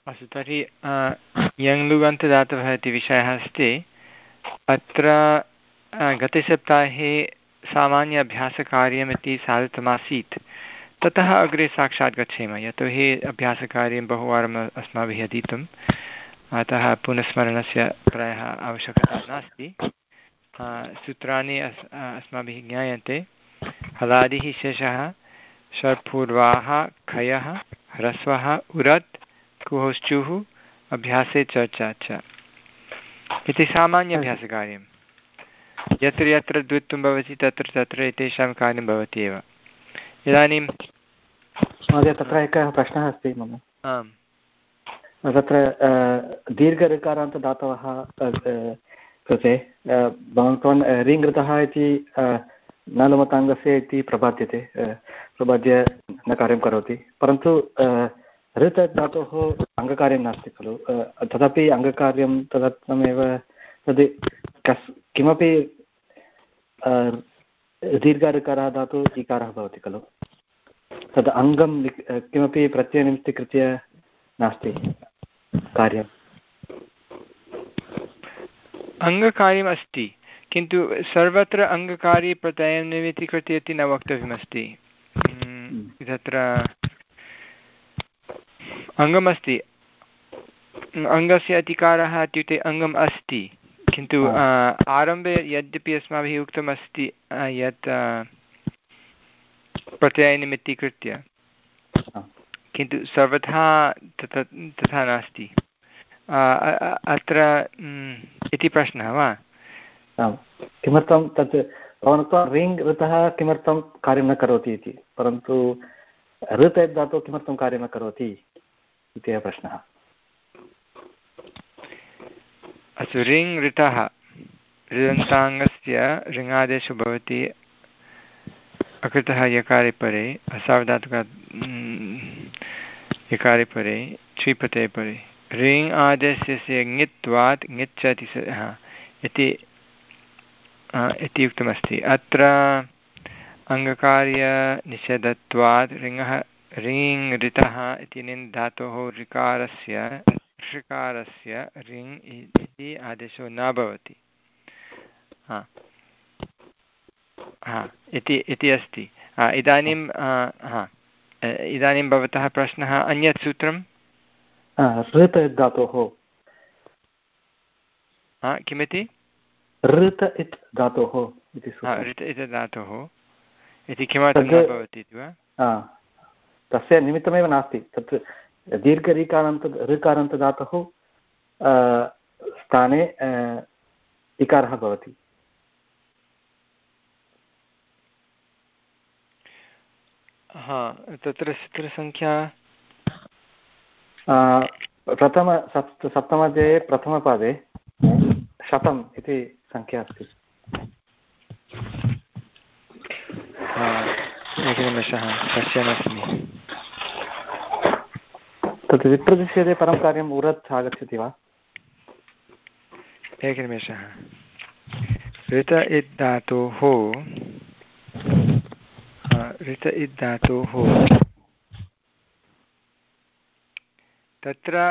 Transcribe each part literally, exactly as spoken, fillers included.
अस्तु तर्हि यङ्लुगन्तदातवः इति विषयः अस्ति। अत्र गते सप्ताहे सामान्य अभ्यासकार्यमिति साधितमासीत्। ततः अग्रे साक्षात् गच्छेम, यतोहि अभ्यासकार्यं बहुवारम् अस्माभिः अधीतम्, अतः पुनस्मरणस्य प्रायः आवश्यकता नास्ति। सूत्राणि अस् अस्माभिः ज्ञायन्ते। हलादिः शेषः षट्पूर्वाः खयः ह्रस्वः उरत् कुहोश्चुः अभ्यासे चर्चा च इति सामान्याभ्यासकार्यं। यत्र यत्र द्वित्वं भवति तत्र तत्र एतेषां कार्यं भवति एव। इदानीं महोदय तत्र एकः प्रश्नः अस्ति मम। आम्, तत्र दीर्घऋकारान्तदातवः कृते भवन्तवान् रिङ् इति नलुमताङ्गस्य इति प्रबाद्यते, प्रबाद्य न कार्यं करोति, परन्तु ऋत् धातोः अङ्गकार्यं नास्ति खलु, तदपि अङ्गकार्यं तदर्थमेव तद् कस् किमपि दीर्घऋकारः धातु इकारः भवति खलु, तद् अङ्गं किमपि प्रत्ययनिमित्तीकृत्य नास्ति कार्यम्। अङ्गकार्यम् अस्ति, किन्तु सर्वत्र अङ्गकार्ये प्रत्ययं निमित्तीकृत्य इति न वक्तव्यमस्ति। तत्र अङ्गमस्ति, अङ्गस्य अतिकारः इत्युक्ते अङ्गम् अस्ति, किन्तु आरम्भे यद्यपि अस्माभिः उक्तमस्ति यत् प्रत्ययनिमित्तीकृत्य, किन्तु सर्वथा तथा तथा नास्ति। अत्र इति प्रश्नः वा? किमर्थं तत् भवान् रिङ् ऋतः किमर्थं कार्यं न करोति इति, परन्तु ऋत् धातुः किमर्थं कार्यं न करोति इति एव प्रश्नः। अस्तु, रिङ् ऋतः ऋदन्ताङ्गस्य ऋङादेशो भवति अकृतः यकारे परे असावधातुक यकारे परे क्षिपते परे ऋङ् आदेशस्य ङित्वात् ङिच्छति इति इति उक्तमस्ति। अत्र अङ्गकार्यनिषेधत्वात् ऋङः ऋङ् ऋतः इत्यनेन धातोः ऋकारस्य ऋकारस्य ऋङ् इति आदेशो न भवति। हा हा इति इति अस्ति। इदानीं हा इदानीं भवतः प्रश्नः अन्यत् सूत्रं ऋत् धातोः किमिति? ऋत इत् धातोः इति ऋत इत् धातोः इति किमर्थं न भवति इति वा? तस्य निमित्तमेव नास्ति, तत् दीर्घऋकारान्त ऋकारान्तदातोः स्थाने इकारः भवति। हा तत्र सूत्रसङ्ख्या प्रथम सप्त सप्तमाध्याये प्रथमपादे शतम् इति सङ्ख्या अस्ति। एकनिमेषः पश्यन्नस्मि। तत् विप्रतिषेधे परं कार्यम् उरत् आगच्छति वा? एकनिमेषः। ऋत इत् धातोः ऋत इत् धातोः तत्र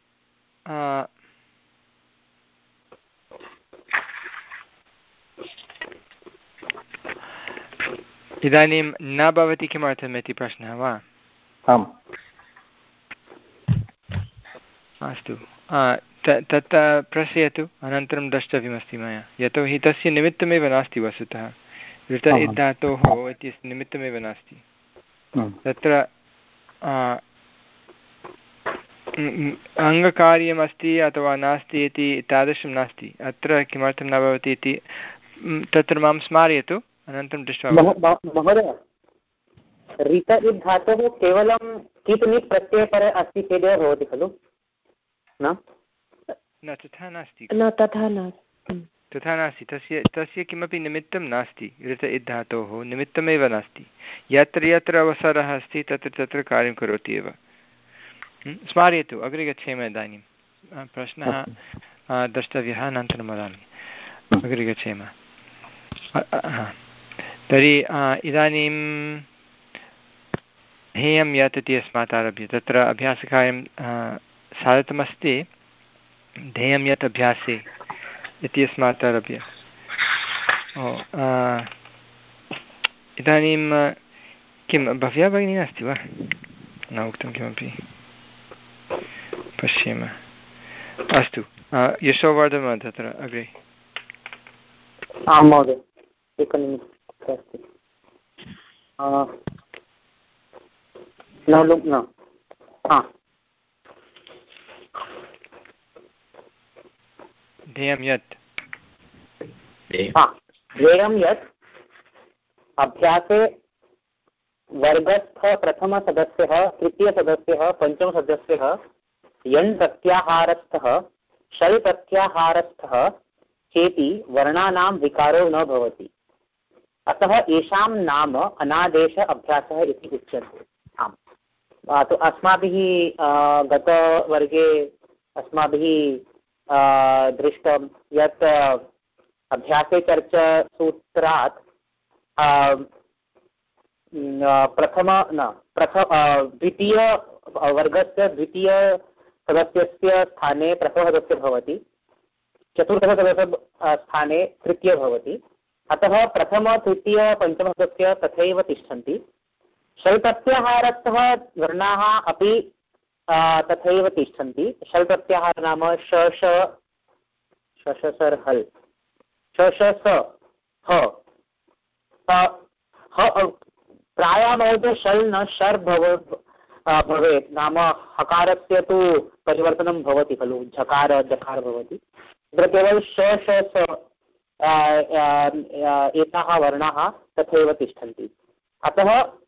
इदानीं न भवति किमर्थम् इति प्रश्नः वा? आम् अस्तु, तत् प्रश्यतु, अनन्तरं द्रष्टव्यमस्ति मया, यतोहि तस्य निमित्तमेव नास्ति वस्तुतः। ऋत इत् धातोः इत्यस्य निमित्तमेव नास्ति तत्र। अङ्गकार्यमस्ति अथवा नास्ति इति तादृशं नास्ति अत्र। किमर्थं न भवति इति तत्र मां स्मारयतु, अनन्तरं दृष्ट्वा। महोदय, ऋत इत् धातुः केवलं कित् नित् प्रत्ययपरे अस्ति चेदेव भवति खलु? न न तथा नास्ति, न तथा न तथा नास्ति। तस्य तस्य किमपि निमित्तं नास्ति। ऋत इत् धातोः निमित्तमेव नास्ति। यत्र यत्र अवसरः अस्ति तत्र तत्र कार्यं करोति एव। स्मारयतु, अग्रे गच्छेम। इदानीं प्रश्नः द्रष्टव्यः, अनन्तरं वदामि। अग्रे गच्छेम। तर्हि इदानीं हेयं यत् इति अस्मात् आरभ्य तत्र अभ्यासकार्यं साधितमस्ति ध्येयं यत् अभ्यासे इत्यस्मात् आरभ्य। इदानीं किं भव्या भगिनी अस्ति वा? न उक्तं किमपि, पश्येम। अस्तु, यशोवर्धन तत्र अग्रे। आं महोदय, एकनिमिषम् अस्ति। न न ध्येयं यत् ध्येयं यत् अभ्यासे वर्गस्थ प्रथमसदस्यः, तृतीयसदस्यः, पञ्चमसदस्यः यन् प्रत्याहारस्थः शल् प्रत्याहारस्थः चेति वर्णानां विकारो न भवति, अतः येषां नाम अनादेश अभ्यासः इति उच्यते। आम्, तो अस्माभिः गतवर्गे अस्माभिः दृष्टं यत् अभ्यासे चर्चासूत्रात् प्रथम न प्रथम द्वितीय वर्गस्य द्वितीय सदस्यस्य स्थाने प्रथमसदस्यः भवति, चतुर्थसदस्य स्थाने तृतीय भवति, अतः प्रथम तृतीय पञ्चमसदस्य तथैव तिष्ठन्ति। शल् प्रत्याहारस्थः वर्णाः अपि तथैव तिष्ठन्ति। शल् प्रत्याहारः नाम श श श श सर् हल् श श स ह प्रायः महोदय शल् न शर् भव भवेत्, नाम हकारस्य तु परिवर्तनं भवति खलु, झकार जकार भवति, तत्र केवलं श श स एताः वर्णाः तथैव तिष्ठन्ति। अतः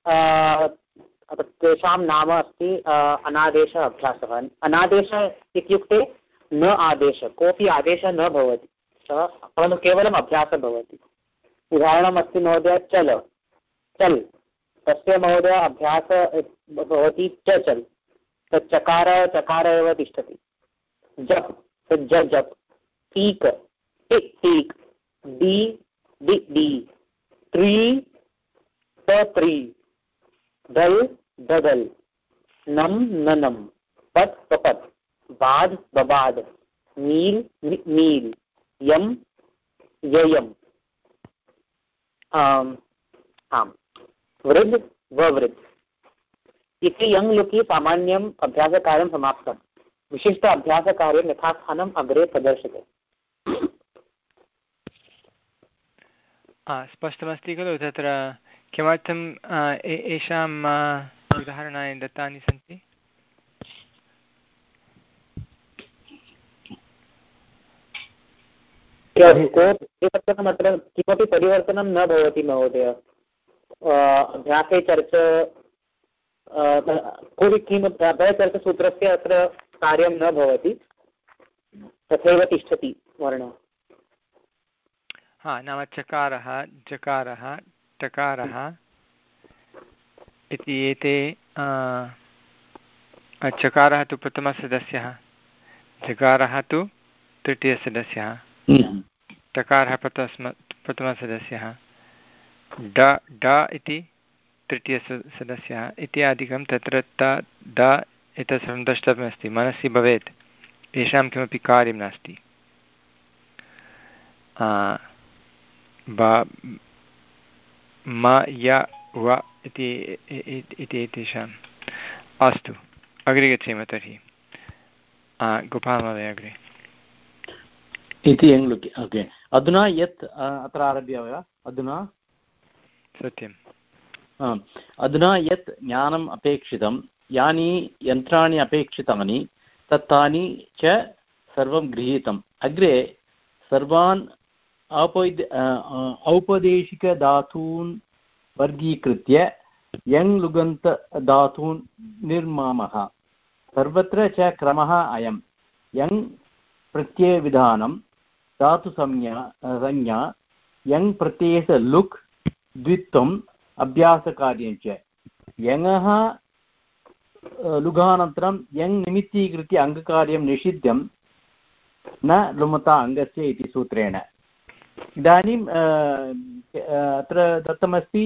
तेषां नाम अस्ति अनादेश अभ्यासः। अनादेश इत्युक्ते न आदेश, कोऽपि आदेशः न भवति, परन्तु केवलम् अभ्यासः भवति। उदाहरणमस्ति महोदय चल, चल तस्य महोदय अभ्यास भवति च चल, तत् चकार चकार एव तिष्ठति। जप तत् ज जप, टीक टिक् टीक, डी डि डी, त्री त त्री, दल ददल, नम ननम, पट पपट, बाद बबाद, मील मील, यम ययम, आम आम वृद्ध ववृद्ध इति यङ्लुकि सामान्यम् अभ्यासकार्यं समाप्तम्। विशिष्ट अभ्यासकार्यं यथास्थानम् अग्रे प्रदर्श्यते। स्पष्टमस्ति खलु? तत्र किमर्थम् एषाम् उदाहरणानि दत्तानि सन्ति? अत्र किमपि परिवर्तनं न भवति महोदय। अभ्यासे चर्चा कोऽपि किमपि अभ्यासचर्चासूत्रस्य अत्र कार्यं न भवति, तथैव तिष्ठति वर्णः। हा, नाम चकारः जकारः टकारः इति एते, चकारः तु प्रथमसदस्यः, जकारः तु तृतीयसदस्यः, टकारः प्रथम प्रथमसदस्यः, ड ड इति तृतीयसदस्यः इत्यादिकं। तत्र त द एतत् सर्वं द्रष्टव्यमस्ति, मनसि भवेत्, येषां किमपि कार्यं नास्ति। ब म य व इति एतेषाम्। अस्तु, अग्रे गच्छेम तर्हि। गोपालमहोदय अग्रे इति यङ्लुकि। ओके, अधुना यत् अत्र आरभ्य वा? अधुना सत्यम्। अधुना यत् ज्ञानम् अपेक्षितं, यानि यन्त्राणि अपेक्षितानि, तत्तानि च सर्वं गृहीतम्। अग्रे सर्वान् औपद औपदेशिकधातून् वर्गीकृत्य यङ्लुगन्तधातून् निर्मामः। सर्वत्र च क्रमः अयं: यङ् प्रत्ययविधानं, धातुसंज्ञा संज्ञा, यङ् प्रत्ययस्य लुक्, द्वित्वम्, अभ्यासकार्यं च। यङः लुगानन्तरं यङ् निमित्तीकृत्य अङ्गकार्यं निषिद्धं न लुमता अङ्गस्य इति सूत्रेण। इदानीम् अत्र दत्तमस्ति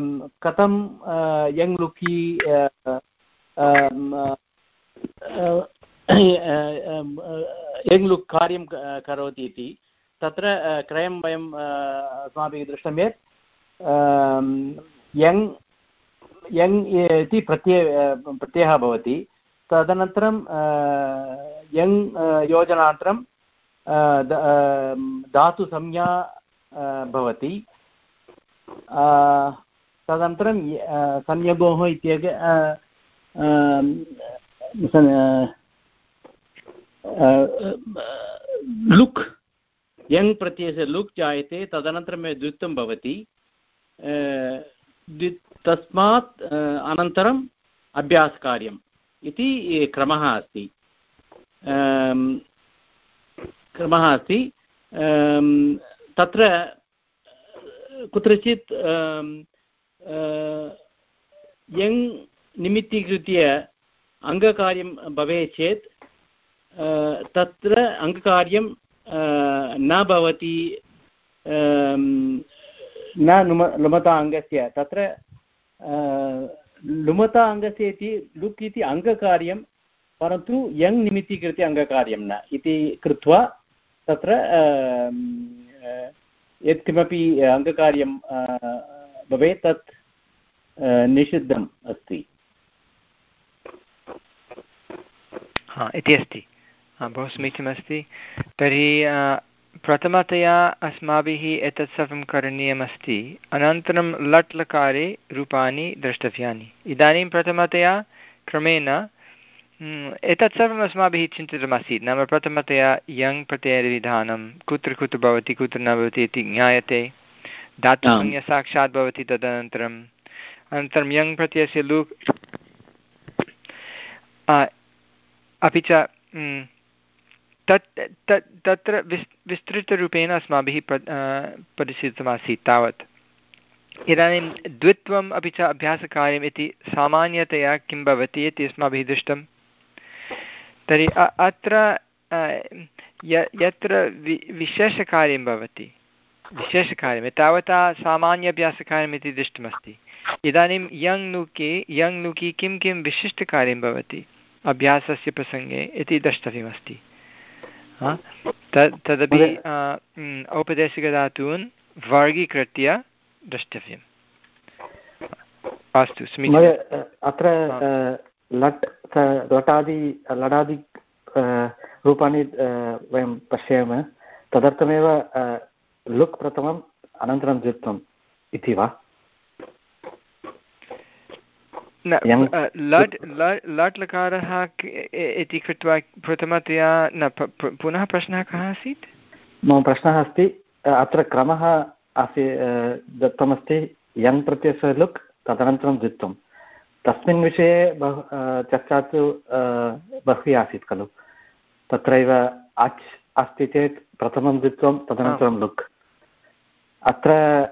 कथं यङ् लुकि यङ् लुक् कार्यं करोति इति तत्र क्रयं वयं अस्माभिः दृष्टं यत् यङ् यङ् इति प्रत्यय प्रत्ययः भवति तदनन्तरं यङ् योजनानन्तरं धातुसंज्ञा भवति तदनन्तरं संयोगोः इत्येक लुक् यङ् प्रत्ययस्य लुक् जायते तदनन्तरं द्वित्वं भवति तस्मात् अनन्तरम् अभ्यासकार्यम् इति क्रमः अस्ति क्रमः अस्ति तत्र कुत्रचित् यङ् निमित्तीकृत्य अङ्गकार्यं भवेत् चेत् तत्र अङ्गकार्यं न भवति न लुम लुमता अङ्गस्य तत्र लुमता अङ्गस्य इति लुक् इति अङ्गकार्यं परन्तु यङ् निमित्तीकृत्य अङ्गकार्यं न इति कृत्वा तत्र यत्किमपि अङ्गकार्यं भवेत् तत् निषिद्धम् अस्ति हा इति अस्ति बहु समीचीनमस्ति तर्हि प्रथमतया अस्माभिः एतत् सर्वं करणीयमस्ति अनन्तरं लट् लकारे रूपाणि द्रष्टव्यानि इदानीं प्रथमतया क्रमेण एतत् सर्वम् अस्माभिः चिन्तितमासीत् नाम प्रथमतया यङ् प्रत्ययविधानं कुत्र कुत्र भवति कुत्र न भवति इति ज्ञायते धातुसंज्ञा साक्षात् भवति तदनन्तरम् अनन्तरं यङ् प्रत्ययस्य लुक् अपि च तत् तत् तत्र विस् विस्तृतरूपेण अस्माभिः प परिशीलितमासीत् तावत् इदानीं द्वित्वम् अपि च अभ्यासकार्यम् इति सामान्यतया किं भवति इति अस्माभिः दृष्टं तर्हि अत्र यत्र वि विशेषकार्यं भवति विशेषकार्यं तावता सामान्याभ्यासकार्यम् इति दृष्टमस्ति इदानीं यङ् लुकि यङ् लुकि किं किं विशिष्टकार्यं भवति अभ्यासस्य प्रसङ्गे इति द्रष्टव्यमस्ति तद् तदपि औपदेशिकधातून् वर्गीकृत्य द्रष्टव्यम् अस्तु समीचीनम् अत्र लट् लटादि लडादि रूपाणि वयं पश्यामः तदर्थमेव लुक् प्रथमम् अनन्तरं द्वित्वम् इति वा लट् लट् लकारः इति कृत्वा प्रथमतया न पुनः प्रश्नः कः आसीत् मम प्रश्नः अस्ति अत्र क्रमः आसी दत्तमस्ति यङ् प्रत्ययस्य लुक् तदनन्तरं द्वित्वं तस्मिन् विषये बहु चर्चा तु बह्वी आसीत् खलु तत्रैव अच् अस्ति चेत् प्रथमं द्वित्वं तदनन्तरं लुक् अत्र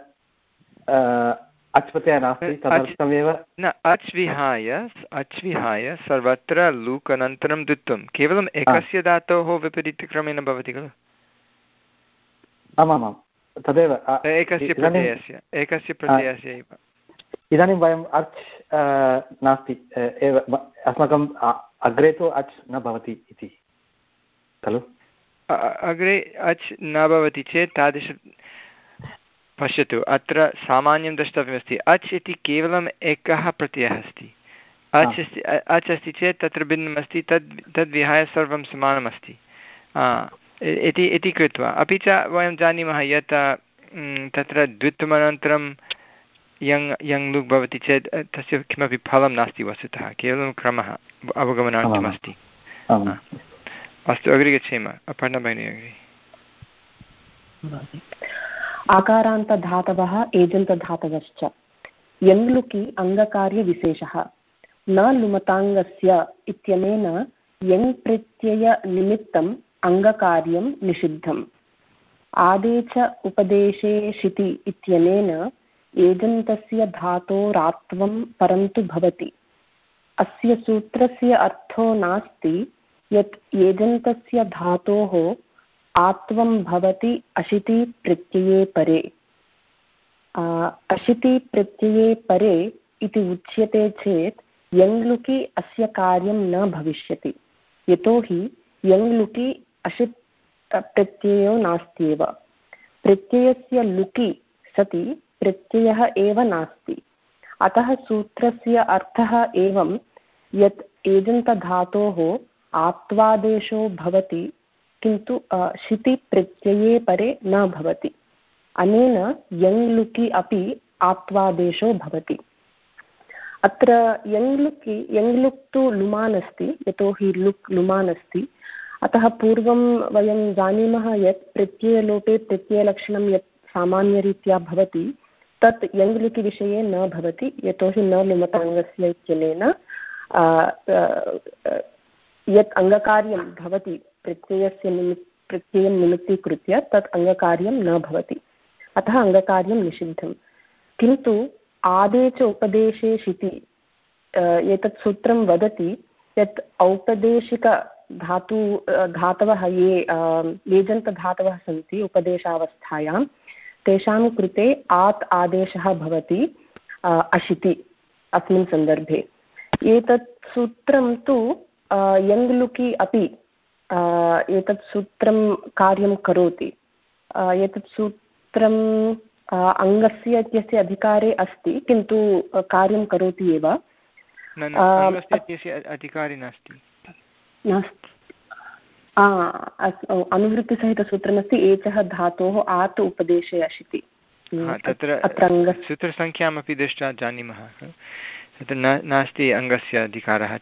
अच् प्रत्ययः नास्ति तदर्थमेव न अच् विहाय अच् विहाय सर्वत्र लुक् अनन्तरं द्वित्वं केवलम् एकस्य धातोः विपरीतक्रमेण भवति खलु आमामां तदेव एकस्य प्रत्ययस्य एकस्य प्रत्ययस्य एव इदानीं वयम् अच् नास्ति एव अस्माकम् अग्रे तु अच् न भवति इति खलु अग्रे अच् न भवति चेत् तादृश पश्यतु अत्र सामान्यं द्रष्टव्यमस्ति अच् इति केवलम् एकः प्रत्ययः अस्ति अच् अस्ति अच् अस्ति चेत् तत्र भिन्नमस्ति तद् तद्विहाय सर्वं समानमस्ति इति इति कृत्वा अपि च वयं जानीमः यत् तत्र द्वित्वमनन्तरं यङ् यङ् लुक् भवति चेत् तस्य किमपि फलं नास्ति वस्तुतः केवलं क्रमः अवगमनार्थमस्ति अस्तु अग्रे गच्छेम अपर्णा भगिनी अग्रे आकारान्तधातवः एजन्तधातवश्च यङ् लुकि अङ्गकार्यविशेषः न लुमताङ्गस्य इत्यनेन यङ् प्रत्ययनिमित्तम् अङ्गकार्यं निषिद्धम् आदे च उपदेशे शिति इत्यनेन एजन्तस्य धातोरात्वं परन्तु भवति अस्य सूत्रस्य अर्थो नास्ति यत् एजन्तस्य धातोः आत्वं भवति अशिति प्रत्यये परे अशिति प्रत्यये परे इति उच्यते चेत् यङ् लुकि अस्य कार्यं न भविष्यति यतोहि यङ् लुकि अशित् प्रत्ययो नास्त्येव। प्रत्ययस्य लुकि सति प्रत्ययः एव नास्ति। अतः सूत्रस्य अर्थः एवं यत् एजन्तधातोः आत्वादेशो भवति किन्तु शिति प्रत्यये परे न भवति। अनेन यङ् लुकि अपि आत्वादेशो भवति। अत्र यङ् लुकि यङ् लुक् तु लुमान् अस्ति, यतोहि लुक् लुमान् अस्ति। अतः पूर्वं वयं जानीमः यत् प्रत्ययलोपे प्रत्ययलक्षणं यत् सामान्यरीत्या भवति तत् यङ् लुकि विषये न भवति, यतोहि न लुमताङ्गस्य इत्यनेन यत् अङ्गकार्यं भवति प्रत्ययस्य निमित् प्रत्ययं निमित्तीकृत्य तत् अङ्गकार्यं न भवति। अतः अङ्गकार्यं निषिद्धं। किन्तु आदे च उपदेशे शिति एतत् सूत्रं वदति यत् औपदेशिकधातु धातवः ये लेजन्तधातवः सन्ति उपदेशावस्थायां तेषां कृते आत् आदेशः भवति अशिति अस्मिन् सन्दर्भे। एतत् सूत्रं तु यङ् लुकि अपि एतत् सूत्रं कार्यं करोति। एतत् सूत्रं अङ्गस्य इत्यस्य अधिकारे अस्ति, किन्तु कार्यं करोति एव। अधिकारी नास्ति नास्ति अनुवृत्तिसहितसूत्रमस्ति एचः धातोः आत् उपदेशे अशिति। तत्र सूत्रसङ्ख्यामपि दृष्ट्वा जानीमः तत्र नास्ति अङ्गस्य अधिकारः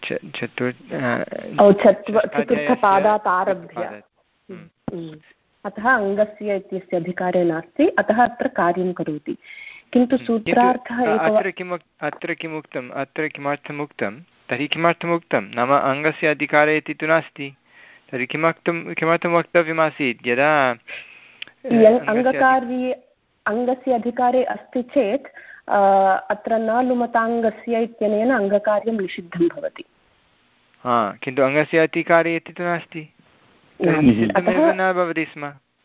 चतुर्थपादात् आरभ्य। अतः अङ्गस्य इत्यस्य अधिकारे नास्ति, अतः अत्र कार्यं करोति। किन्तु सूत्रार्थः अत्र किम् अत्र किमुक्तम् अत्र किमर्थम् उक्तं तर्हि किमर्थम् उक्तं नाम अङ्गस्य अधिकारे इति तु नास्ति, तर्हि किमर्थं किमर्थं वक्तव्यमासीत् यदा अङ्गकार्ये अङ्गस्य अधिकारे अस्ति चेत् अत्र न लुमताङ्गस्य इत्यनेन अङ्गकार्यं निषिद्धं भवति। हा किन्तु अङ्गस्य अधिकारे इति तु नास्ति, निषिद्धमेव न भवति स्म।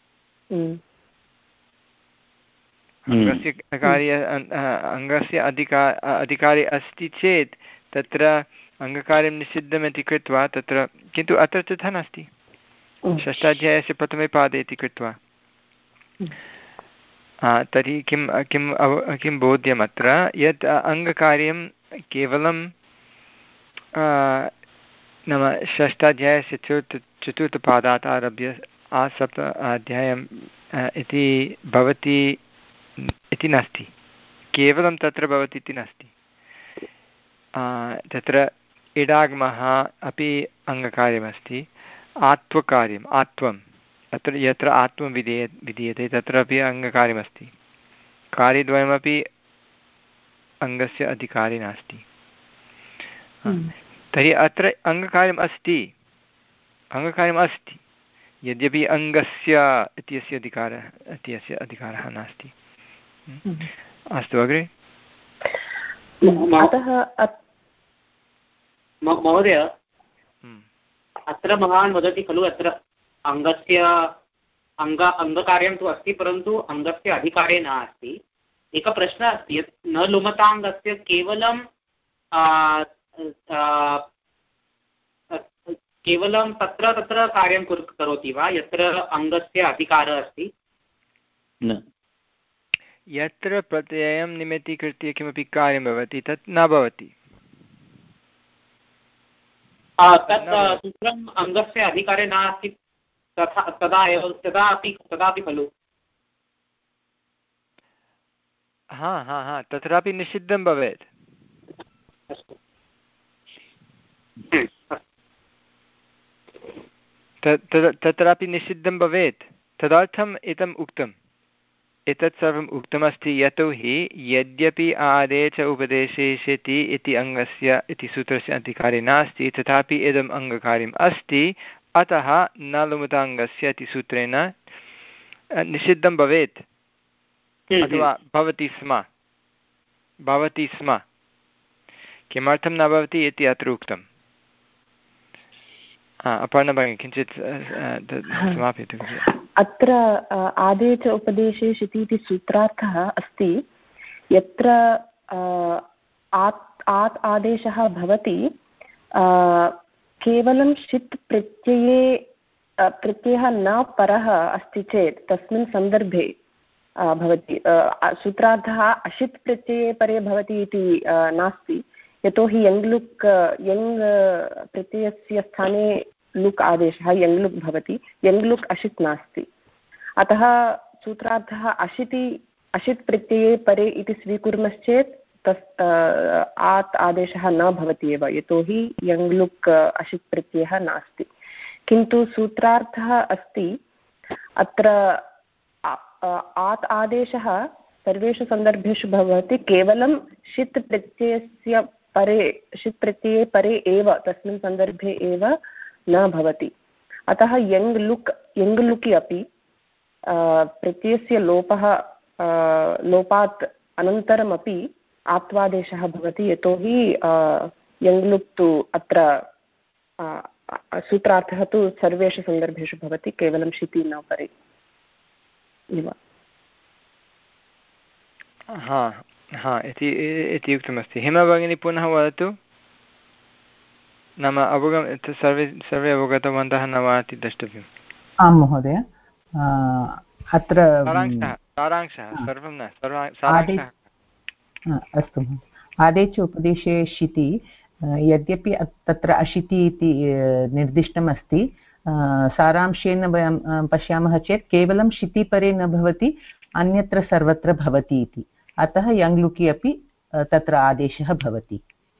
अङ्गस्य कार्य अङ्गस्य अधिका अधिकारे अस्ति चेत् तत्र अङ्गकार्यं निषिद्धम् इति कृत्वा तत्र, किन्तु अत्र तथा नास्ति। षष्ठाध्यायस्य प्रथमे पादे इति कृत्वा तर्हि किं किं किं बोध्यम् अत्र यत् अङ्गकार्यं केवलं नाम षष्ठाध्यायस्य चतुर्थ चतुर्थपादात् आरभ्य आसप्त अध्यायम् इति भवति इति नास्ति, केवलं तत्र भवति इति नास्ति। तत्र इडागमः अपि अङ्गकार्यमस्ति, आत्वकार्यम् आत्वम् अत्र यत्र आत्वं विधेय विधीयते तत्रापि अङ्गकार्यमस्ति। कार्यद्वयमपि अङ्गस्य अधिकारे नास्ति। तर्हि अत्र अङ्गकार्यम् अस्ति अङ्गकार्यम् अस्ति यद्यपि अङ्गस्य इत्यस्य अधिकारः इत्यस्य अधिकारः नास्ति। अस्तु अग्रे। महोदय अत्र भवान् वदति खलु अत्र अङ्गस्य अङ्ग अङ्गकार्यं तु अस्ति परन्तु अङ्गस्य अधिकारे नास्ति। एकः प्रश्नः अस्ति यत् न लुमताङ्गस्य केवलं केवलं तत्र तत्र कार्यं करोति वा यत्र अङ्गस्य अधिकारः अस्ति? न, यत्र प्रत्ययं निमित्तीकृत्य किमपि कार्यं भवति तत् न भवति। तत् सूत्रम् अङ्गस्य अधिकारे नास्ति तथा तदा एव तदापि तदापि खलु? हा हा हा तत्रापि निषिद्धं भवेत्। तत्रापि निषिद्धं भवेत्, तदर्थम् इदम् उक्तम्। एतत् सर्वम् उक्तमस्ति यतोहि यद्यपि आदे च उपदेशेष्यति इति अङ्गस्य इति सूत्रस्य अधिकारे नास्ति तथापि इदम् अङ्गकार्यम् अस्ति, अतः न लुमताङ्गस्य इति सूत्रेण निषिद्धं भवेत् अथवा भवति स्म भवति स्म किमर्थं न भवति इति अत्र उक्तम्। अपर्णा भगिनी किञ्चित् समापयतु। अत्र आदे च उपदेशे शिति इति सूत्रार्थः अस्ति यत्र आत् आत् आदेशः भवति केवलं षित् प्रत्यये प्रत्ययः न परः अस्ति चेत् तस्मिन् सन्दर्भे भवति। सूत्रार्थः अशित् प्रत्यये परे भवति इति नास्ति, यतोहि यङ् लुक् यङ् प्रत्ययस्य स्थाने लुक् आदेशः यङ् लुक् भवति, यङ् लुक् अशित् नास्ति। अतः सूत्रार्थः अशिति अशित् प्रत्यये परे इति स्वीकुर्मश्चेत् तस् आत् आदेशः न भवति एव, यतोहि यङ् लुक् अशित् प्रत्ययः नास्ति। किन्तु सूत्रार्थः अस्ति अत्र आत् आदेशः सर्वेषु सन्दर्भेषु भवति केवलं षित् प्रत्ययस्य परे षित् प्रत्यये परे एव, तस्मिन् सन्दर्भे एव न भवति। अतः यङ् लुक् यङ् लुकि अपि प्रत्ययस्य लोपः लोपात् अनन्तरमपि आत्वादेशः भवति, यतोहि यङ् लुक् तु अत्र सूत्रार्थः तु सर्वेषु सन्दर्भेषु भवति, केवलं शिति न परे इव। हा हा इति इति उक्तमस्ति। हेमा भगिनी पुनः वदतु। नाम अवगम सर्वे सर्वे अवगतवन्तः न वा इति द्रष्टव्यम्। आं महोदय, अत्र सारांशः सर्वं न सारांशः। अस्तु, आदेश उपदेशे शिति यद्यपि तत्र अशिति इति निर्दिष्टम् अस्ति, सारांशेन वयं पश्यामः चेत् केवलं शिति परे न भवति, अन्यत्र सर्वत्र भवति इति। अतः यङ् लुकि अपि तत्र आदेशः भवति।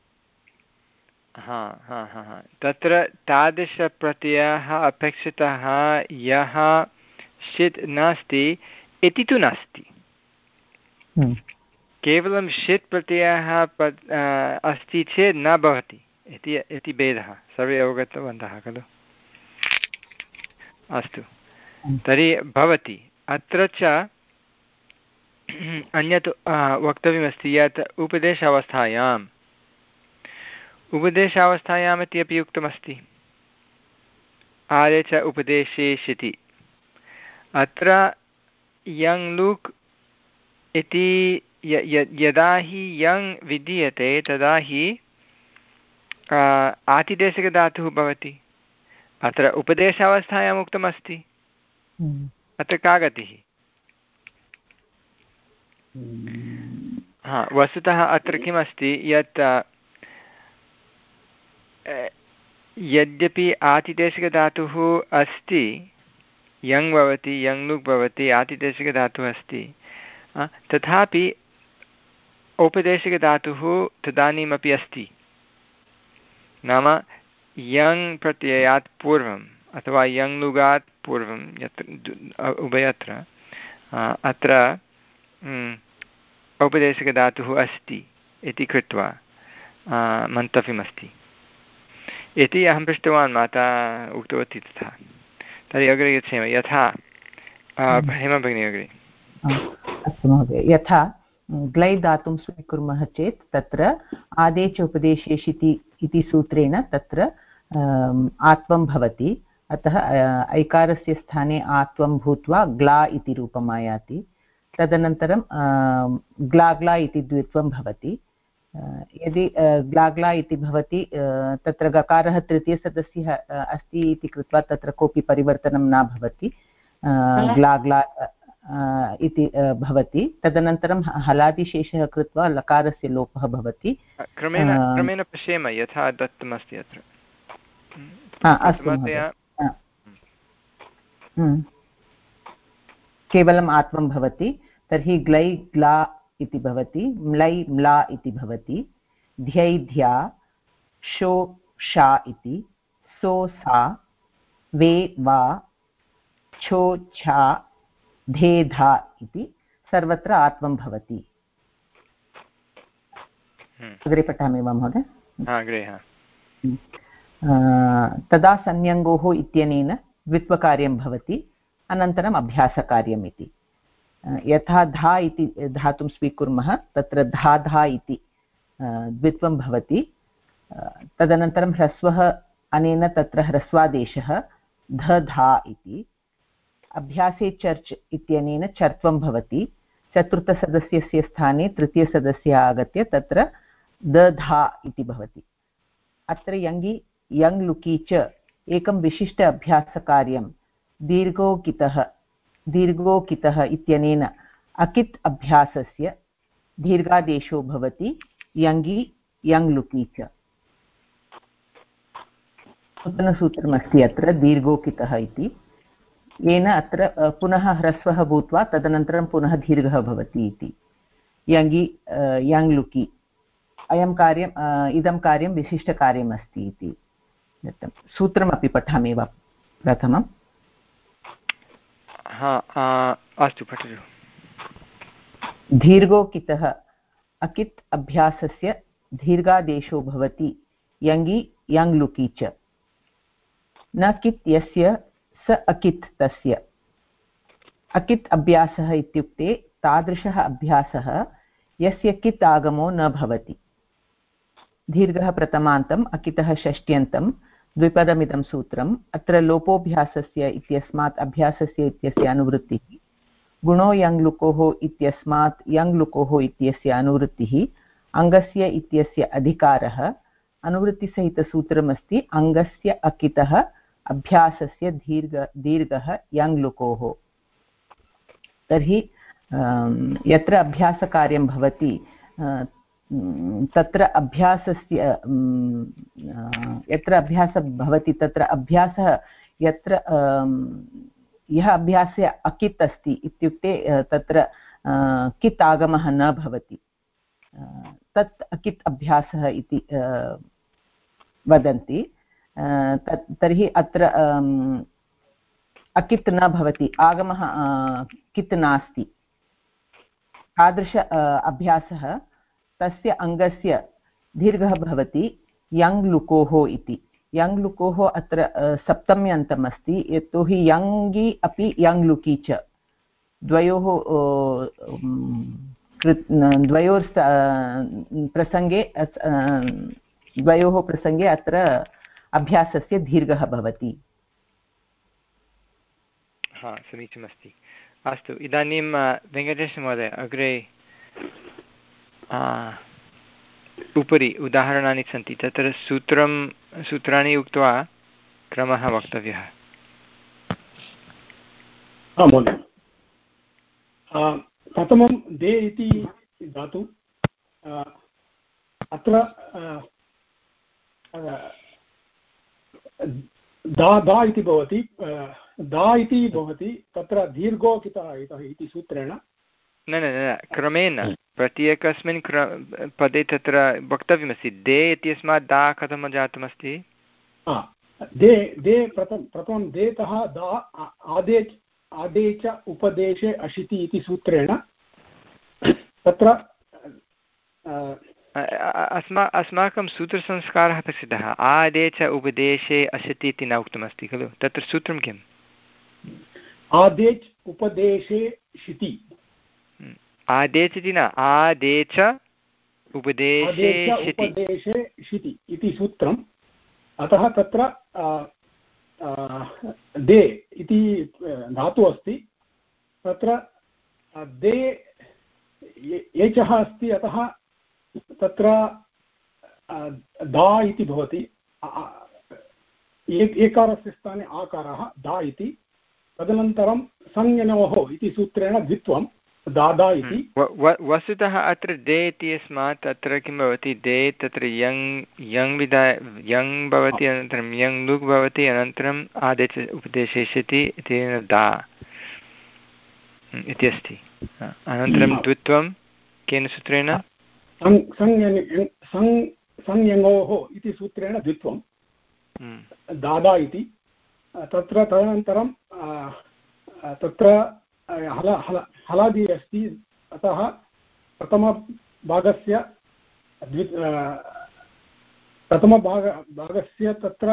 हा हा हा हा तत्र तादृशप्रत्ययः अपेक्षितः यः षित् नास्ति इति तु नास्ति। केवलं षित् प्रत्ययः अस्ति चेत् न भवति इति इति भेदः सर्वे अवगतवन्तः खलु। अस्तु, तर्हि भवति अत्र च अन्यत् वक्तव्यमस्ति यत् उपदेशावस्थायाम् उपदेशावस्थायाम् इति अपि उक्तमस्ति। आदे च उपदेशे शिति। अत्र यङ् लुक् इति यदा हि यङ् विधीयते तदा हि आतिदेशिकधातुः भवति। अत्र उपदेशावस्थायाम् उक्तमस्ति। अत्र का गतिः? हा वस्तुतः अत्र किमस्ति यत् यद्यपि आतिदेशिकधातुः अस्ति, यङ् भवति यङ् लुक् भवति आतिदेशिकधातुः अस्ति, तथापि औपदेशिकधातुः तदानीमपि अस्ति। नाम यङ् प्रत्ययात् पूर्वम् अथवा यङ् लुगात् पूर्वं यत्र उभयत्र अत्र औपदेशिकधातुः अस्ति इति कृत्वा मन्तव्यमस्ति इति अहं पृष्टवान्, माता उक्तवती तथा। तर्हि अग्रे गच्छेम। यथा हेमा भगिनी अग्रे। अस्तु महोदय, यथा ग्लै धातुं स्वीकुर्मः चेत् तत्र आदेश उपदेशे शिति इति सूत्रेण तत्र आत्वं भवति। अतः ऐकारस्य स्थाने आत्वं भूत्वा ग्ला इति रूपम् आयाति। तदनन्तरं ग्लाग्ला इति द्वित्वं भवति। यदि ग्लाग्ला इति भवति तत्र गकारः तृतीयसदस्यः अस्ति इति कृत्वा तत्र कोऽपि परिवर्तनं न भवति, ग्लाग्ला इति भवति। तदनन्तरं हलादिशेषः कृत्वा लकारस्य लोपः भवति। क्रमेण क्रमेण पश्येम यथा दत्तमस्ति अत्र। केवलम् आत्मं भवति। तर्हि ग्लै ग्ला इति भवति, म्लै म्ला इति भवति, ध्यै ध्या, शो शा इति, सो सा, वे वा, छो छा, धे धा इति सर्वत्र आत्मं भवति। अग्रे पठामि वा महोदय? तदा संज्ञङ्गोः इत्यनेन द्वित्वकार्यं भवति, अनन्तरम् अभ्यासकार्यम् इति। यथा धा इति धातुं स्वीकुर्मः तत्र धा धा इति द्वित्वं भवति। तदनन्तरं ह्रस्वः अनेन तत्र ह्रस्वादेशः ध धा इति। अभ्यासे चर्च् इत्यनेन चर्त्वं भवति। चतुर्थसदस्यस्य स्थाने तृतीयसदस्यः आगत्य तत्र द धा इति भवति। अत्र यङि यङ् लुकि च एकं विशिष्ट अभ्यासकार्यं दीर्घोकितः दीर्घोकितः इत्यनेन अकित् अभ्यासस्य दीर्घादेशो भवति यङि यङ् लुकि च। नूतनसूत्रमस्ति अत्र दीर्घोकितः इति, येन अत्र पुनः ह्रस्वः भूत्वा तदनन्तरं पुनः दीर्घः भवति इति। यङि यङ् लुकि अयं कार्यम् इदं कार्यं विशिष्टकार्यमस्ति इति दत्तं। सूत्रमपि पठामि वा प्रथमं? अस्तु पठतु। दीर्घोकितः अकित् अभ्यासस्य दीर्घादेशो भवति यङि यङ् लुकि च। न कित् यस्य स अकित् तस्य। अकित् अभ्यासः इत्युक्ते तादृशः अभ्यासः यस्य कित् आगमो न भवति। दीर्घः प्रथमान्तम् अकितः षष्ट्यन्तं द्विपदमिदं सूत्रम्। अत्र लोपोऽभ्यासस्य इत्यस्मात् अभ्यासस्य इत्यस्य अनुवृत्तिः, गुणो यङ् लुकोः इत्यस्मात् यङ् लुकोः इत्यस्य अनुवृत्तिः, अङ्गस्य इत्यस्य अधिकारः। अनुवृत्तिसहितसूत्रमस्ति अङ्गस्य अकितः अभ्यासस्य दीर्घ दीर्घः यङ् लुकोः। तर्हि यत्र अभ्यासकार्यं भवति तत्र अभ्यासस्य यत्र अभ्यासः भवति तत्र अभ्यासः यत्र यः अभ्यासः अकित् अस्ति इत्युक्ते तत्र कित् आगमः न भवति, तत् अकित् अभ्यासः इति वदन्ति। तत् तर्हि अत्र अकित् न भवति, आगमः कित् नास्ति, तादृश अभ्यासः तस्य अङ्गस्य दीर्घः भवति यङ् लुकोः इति। यङ् लुकोः अत्र सप्तम्यन्तम् अस्ति, यतोहि यङि अपि यङ् लुकि च द्वयोः द्वयोर् प्रसङ्गे द्वयोः प्रसङ्गे अत्र अभ्यासस्य दीर्घः भवति। हा, समीचीनमस्ति। अस्तु, इदानीं वेङ्कटेशमहोदय अग्रे उपरि उदाहरणानि सन्ति, तत्र सूत्रं सूत्राणि उक्त्वा क्रमः वक्तव्यः। आं महोदय, प्रथमं दे इति धातु, अत्र दा दा इति भवति, दा इति भवति तत्र दीर्घोकितः इति सूत्रेण। न न न क्रमेण प्रत्येकस्मिन् क्र पदे तत्र वक्तव्यमस्ति। दे इत्यस्मात् दा कथं जातमस्ति? दे दे प्रथम प्रथमं देतः दा आदेच आदेच उपदेशे अशिति इति सूत्रेण तत्र अस्मा अस्माकं सूत्रसंस्कारः प्रसिद्धः। आदेच उपदेशे अशिति इति न उक्तमस्ति खलु? तत्र सूत्रं किम्? आदेच उपदेशे शिति। आदेच इति न, आदेच उपदेशे शिति इति सूत्रम्। अतः तत्र दे इति धातु अस्ति, तत्र दे एचः अस्ति, अतः तत्र दा इति भवति। एकारस्य स्थाने आकारः दा इति। तदनन्तरं संज्ञयोः इति सूत्रेण द्वित्वं दादा इति। वस्तुतः अत्र दे इत्यस्मात् तत्र किं भवति? दे तत्र यङ् यङ् विदा यङ् भवति, अनन्तरं यङ् लुक् भवति, अनन्तरम् आदेश उपदेशेष्यति इत्यनेन दा इति अस्ति। अनन्तरं द्वित्वं केन सूत्रेण? संज्ञयोः इति सूत्रेण द्वित्वं दादा इति। तत्र तदनन्तरं तत्र हल हल हलादि अस्ति, अतः प्रथमभागस्य द्वि प्रथमभाग भागस्य तत्र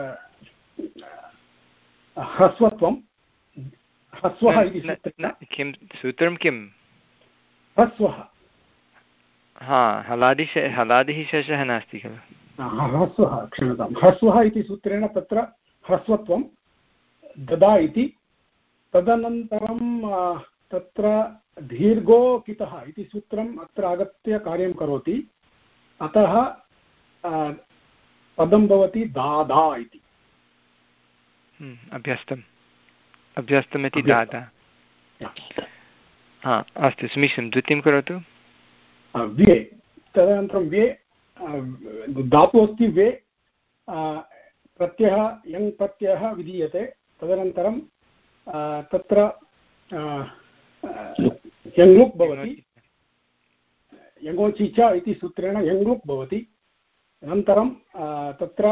ह्रस्वत्वं ह्रस्वः इति सूत्रेण। किं सूत्रं किं? ह्रस्वः। हा, हलादिश हलादिः शेषः नास्ति खलु? ह्रस्वः, क्षम्यतां, ह्रस्वः इति सूत्रेण तत्र ह्रस्वत्वं ददा इति। तदनन्तरं तत्र दीर्घोकितः इति सूत्रम् अत्र आगत्य कार्यं करोति। अतः पदं भवति दादा इति। अभ्यस्तम् अभ्यस्तमिति दादा। हा अस्तु समीचीनं। द्वितीयं करोतु। व्ये तदनन्तरं व्ये धातुः अस्ति व्ये प्रत्ययः यङ् प्रत्ययः विधीयते। तदनन्तरं तत्र यङ्लुक् भवति यङोचि च इति सूत्रेण यङ्लुक् भवति। अनन्तरं तत्र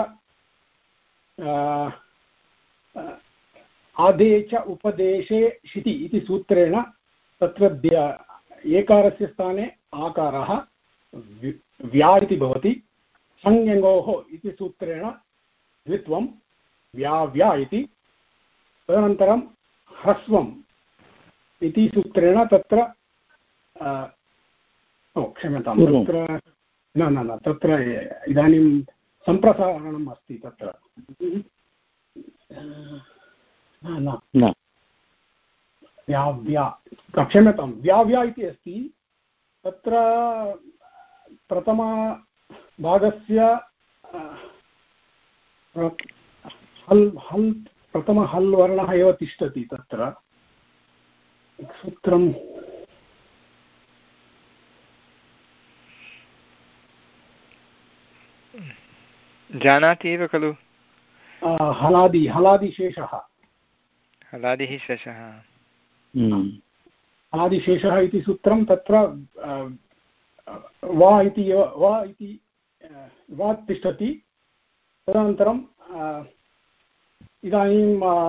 आदे च उपदेशे शिति इति सूत्रेण तत्र एकारस्य स्थाने आकारः व्या इति भवति। संयङोः इति सूत्रेण द्वित्वं व्याव्या इति। तदनन्तरं ह्रस्वम् इति सूत्रेण तत्र क्षम्यतां तत्र न न न तत्र इदानीं सम्प्रसारणम् अस्ति तत्र न न व्याव्या क्षम्यतां व्याव्या इति अस्ति तत्र प्रथमभागस्य हल् हल् प्रथम हल् वर्णः एव तिष्ठति तत्र सूत्रं जानाति एव खलु। हलादि हलादिशेषः हलादिः शेषः हलादिशेषः इति सूत्रं तत्र वा इति एव वा इति वा तिष्ठति। तदनन्तरं इदानीं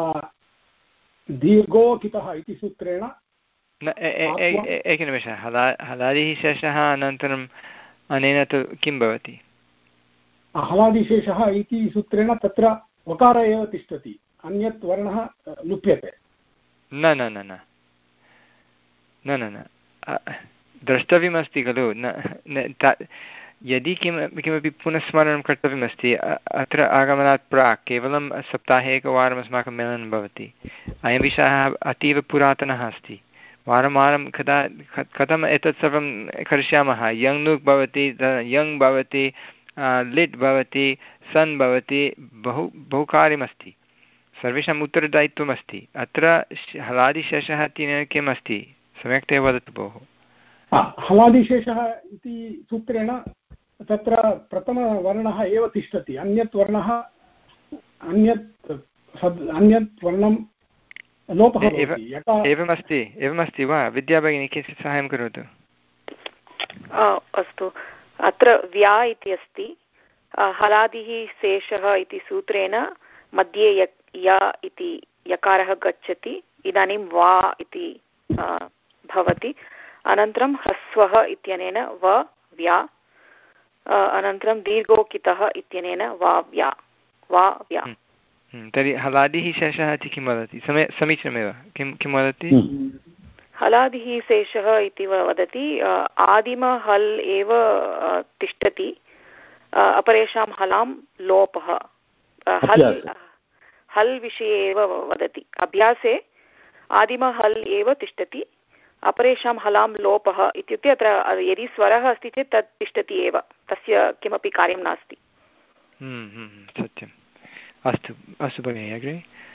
दीर्घोकितः इति सूत्रेण एकनिमेषः हला हलादिः शेषः अनन्तरम् अनेन तु किं भवति? हलादिशेषः इति सूत्रेण तत्र वकार एव तिष्ठति अन्यत् वर्णः लुप्यते। न न न न न न न द्रष्टव्यमस्ति खलु। न यदि किं किमपि पुनः स्मरणं कर्तव्यमस्ति अत्र आगमनात् प्राक् केवलं सप्ताहे एकवारम् अस्माकं मेलनं भवति। अयं विषयः अतीव पुरातनः अस्ति। वारं वारं कदा कथम् एतत् सर्वं करिष्यामः? यङ् नुक् भवति यङ् भवति लिट् भवति सन् भवति बहु बहु कार्यमस्ति। सर्वेषाम् उत्तरदायित्वमस्ति। अत्र हलादिशेषः किम् अस्ति सम्यक्तया वदतु भोः। हलादिशेषः इति सूत्रेण तत्र प्रथमवर्णः एव तिष्ठति अन्यत् वर्णः अन्यत् अन्यत् वर्णं लोपः भवति। एवमस्ति एवमस्ति वा विद्या भगिनी किञ्चित् साहाय्यं करोतु। अस्तु अत्र व्या इति अस्ति हलादिः शेषः इति सूत्रेण मध्ये य इति यकारः गच्छति इदानीं वा इति भवति। अनन्तरं ह्रस्वः इत्यनेन व व्या अनन्तरं दीर्घोकितः इत्यनेन वा व्या वा व्या। तर्हि हलादिः शेषः इति किं वदति? समी समीचीनमेव किं किं वदति? हलादिः शेषः इति वदति आदिमहल् एव तिष्ठति अपरेषां हलां लोपः हल् हल् विषये एव वदति। अभ्यासे आदिमहल् एव तिष्ठति अपरेषां हलां लोपः इत्युक्ते अत्र यदि स्वरः अस्ति चेत् तत् तिष्ठति एव तस्य किमपि कार्यं नास्ति। सत्यम्। अस्तु अस्तु भगिनि अग्रे।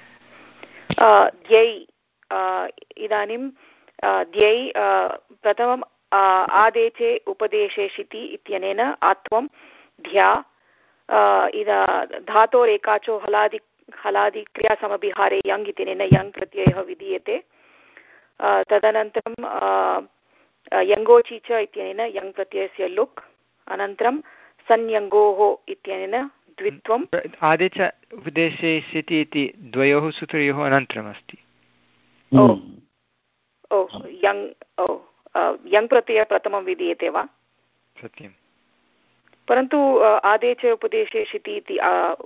ध्यै इदानीं ध्यै प्रथमम् आदेचे उपदेशे शिति इत्यनेन आत्वं ध्या इदा धातोरेकाचो हलादि हलादि क्रियासमभिहारे यङ् इत्यनेन यङ् प्रत्ययः विधीयते। तदनन्तरं यङ्गोचि च इत्यनेन यङ् प्रत्ययस्य लुक् अनन्तरं संयङ्गोः इत्यनेन द्वित्वम्। आदेच उपदेशे शिति इति द्वयोः सूत्रयोः अनन्तरम् अस्ति। ओ ओ यङ् ओ यङ् प्रत्ययः प्रथमं विधीयते वा? सत्यं। परन्तु आदेच उपदेशे शिति इति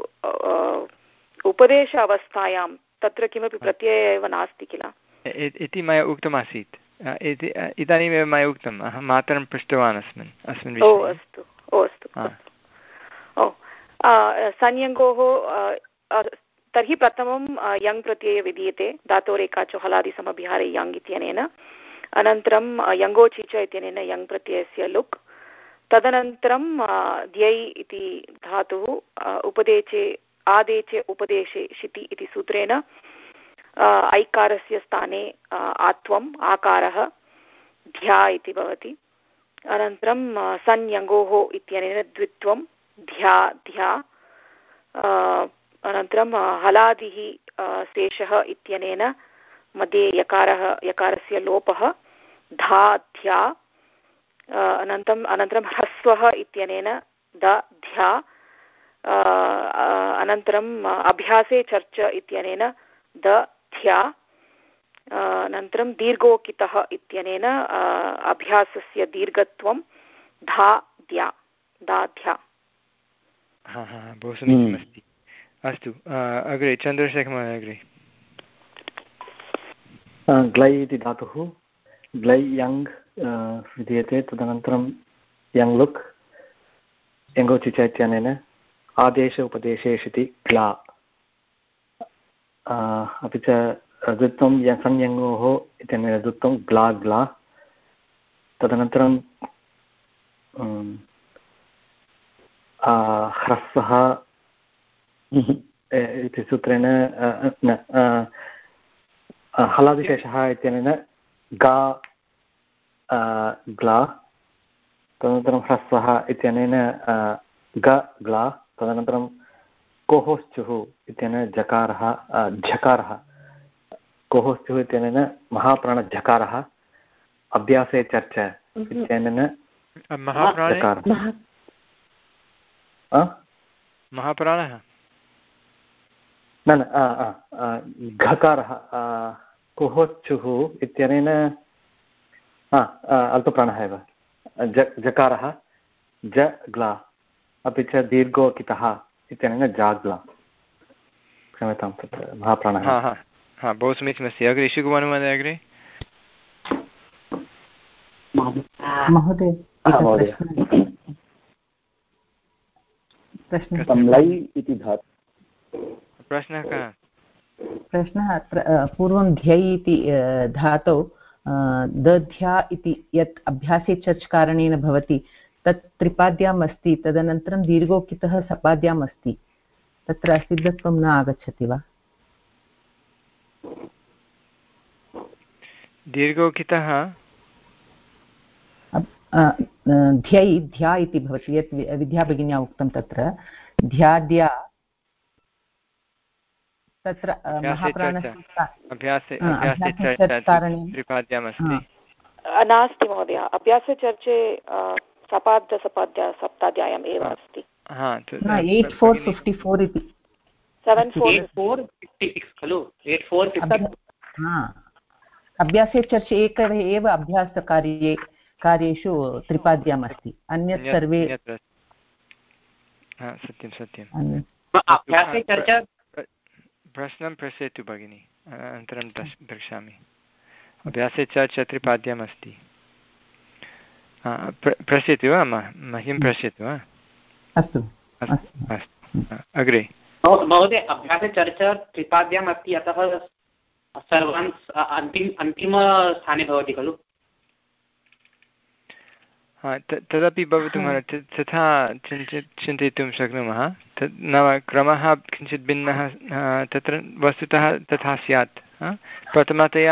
उपदेश अवस्थायां तत्र किमपि प्रत्ययः एव नास्ति किल इति मया उक्तमासीत्। इदानीमेव मया उक्तम्। अहं मातरं पृष्टवान् अस्मिन् अस्मिन् विषये। ओ अस्तु ओ अस्तु ओ संयङ्गोः तर्हि प्रथमं यङ् प्रत्ययः विधीयते धातोरेकाचो हलादिसमभिहारे यङ् इत्यनेन अनन्तरं यङ्गोचि च इत्यनेन यङ् प्रत्ययस्य लुक् तदनन्तरं ध्यै इति धातुः उपदेशे आदेशे उपदेशे शिति इति सूत्रेण ऐकारस्य स्थाने आत्वम् आकारः ध्या इति भवति। अनन्तरं संयङ्गोः इत्यनेन द्वित्वं ध्या ध्या। अनन्तरं हलादिः शेषः इत्यनेन मध्ये यकारः यकारस्य लोपः धा ध्या। अनन्तरम् अनन्तरं ह्रस्वः इत्यनेन द ध्या। अनन्तरम् अभ्यासे चर्च इत्यनेन द ध्या। अनन्तरं दीर्घोकितः इत्यनेन अभ्यासस्य दीर्घत्वं धा द्या दाध्या। हा हा बहु समीचीनमस्ति। अस्तु अग्रे चन्द्रशेखरमहोदय अग्रे। ग्लै इति धातुः ग्लै यङ् विधीयते। तदनन्तरं यङ् लुक् यङ्गोचिच इत्यनेन आदेश उपदेशे शिति ग्ला। अपि च द्वित्वं संयङ्गोः इत्यनेन द्वित्वं ग्ला ग्ला। तदनन्तरं ह्रस्वः इति सूत्रेण हलादिशेषः इत्यनेन गा ग्ला। तदनन्तरं ह्रस्वः इत्यनेन ग ग्ला। तदनन्तरं कोहोश्चुः इत्यनेन जकारः झकारः कोहोश्चुः इत्यनेन महाप्राणझकारः। अभ्यासे चर्च इत्यनेन महाप्राणः महाप्राणः न न घकारः कोहोच्चुः इत्यनेन अल्पप्राणः एव ज जकारः ज ग्ला। अपि च दीर्घोकितः इत्यनेन जाग्ला। क्षम्यतां तत्र महाप्राणः। हा हा हा बहु समीचीनमस्ति। अग्रे शिकुमारमहोदय अग्रे। महोदय प्रश्नः कः? प्रश्नः अत्र पूर्वं ध्यै इति धातौ दध्या इति यत् अभ्यासे चर्च् कारणेन भवति तत् त्रिपाद्याम् अस्ति। तदनन्तरं दीर्घोकितः सपाद्याम् अस्ति। तत्र असिद्धत्वं न आगच्छति वा? दीर्घोकितः ध्यै ध्या इति भवति यत् विद्याभगिन्या उक्तं तत्र ध्याद्या तत्र नास्ति महोदय। अभ्यासे चर्चे सपाद्य सपाद्य सप्ताध्याय्याम् एव अस्ति। एय्ट् फोर् फिफ्टि फोर् इति सेवेन् फोर् खलु एय्ट् फोर् अभ्यासे चर्चे एकः एव अभ्यासकार्ये कार्येषु त्रिपाद्याम् अस्ति। अन्यत् सर्वे सत्यं सत्यं। अभ्यासे चर्चा प्रश्नं प्रेषयतु भगिनि अनन्तरं द्रक्ष्यामि। अभ्यासे चर्चा त्रिपाद्यम् अस्ति। प्रेषयतु वा मह्यं प्रेषयतु वा? अस्तु अस्तु अग्रे। महोदय अभ्यासे चर्चा त्रिपाद्याम् अस्ति अतः सर्वान् अन्तिम अन्तिमस्थाने भवति खलु? हा तदपि भवितुमर्हति। तथा चिन्तित् चिन्तयितुं शक्नुमः। तद् नाम क्रमः किञ्चित् भिन्नः तत्र वस्तुतः तथा स्यात्। प्रथमतया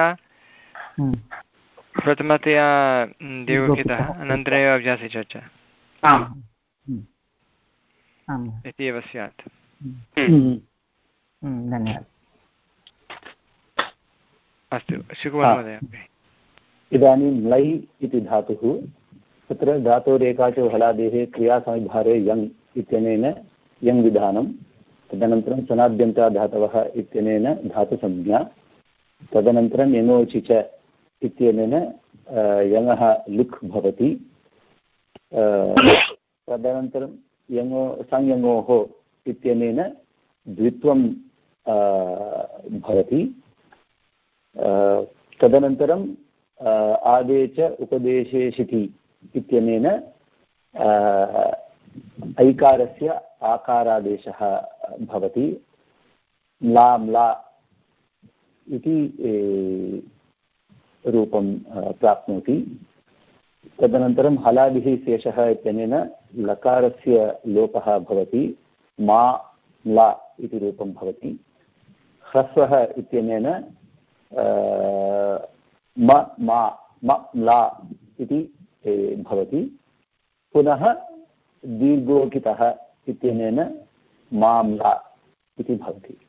प्रथमतया देवोकितः अनन्तरमेव अभ्यासे चर्चा इति एव स्यात्। धन्यवादः। अस्तु शिकुमार महोदय। इदानीं लै इति धातुः तत्र धातोरेकाचो हलादेः क्रियासमिभारे यङ् इत्यनेन यङ् विधानं। तदनन्तरं सनाद्यन्ता धातवः इत्यनेन धातुसंज्ञा। तदनन्तरं यङोचि च इत्यनेन यङः लुक् भवति। तदनन्तरं यङो संयङोः इत्यनेन द्वित्वं भवति। तदनन्तरं आदेच उपदेशे शिति इत्यनेन ऐकारस्य आकारादेशः भवति। म्ला म्ला इति रूपं प्राप्नोति। तदनन्तरं हलादिः शेषः इत्यनेन लकारस्य लोपः भवति, मा ला इति रूपं भवति। ह्रस्वः इत्यनेन म मा म ला इति भवति। पुनः दीर्घोकितः इत्यनेन माम्ला इति भवति।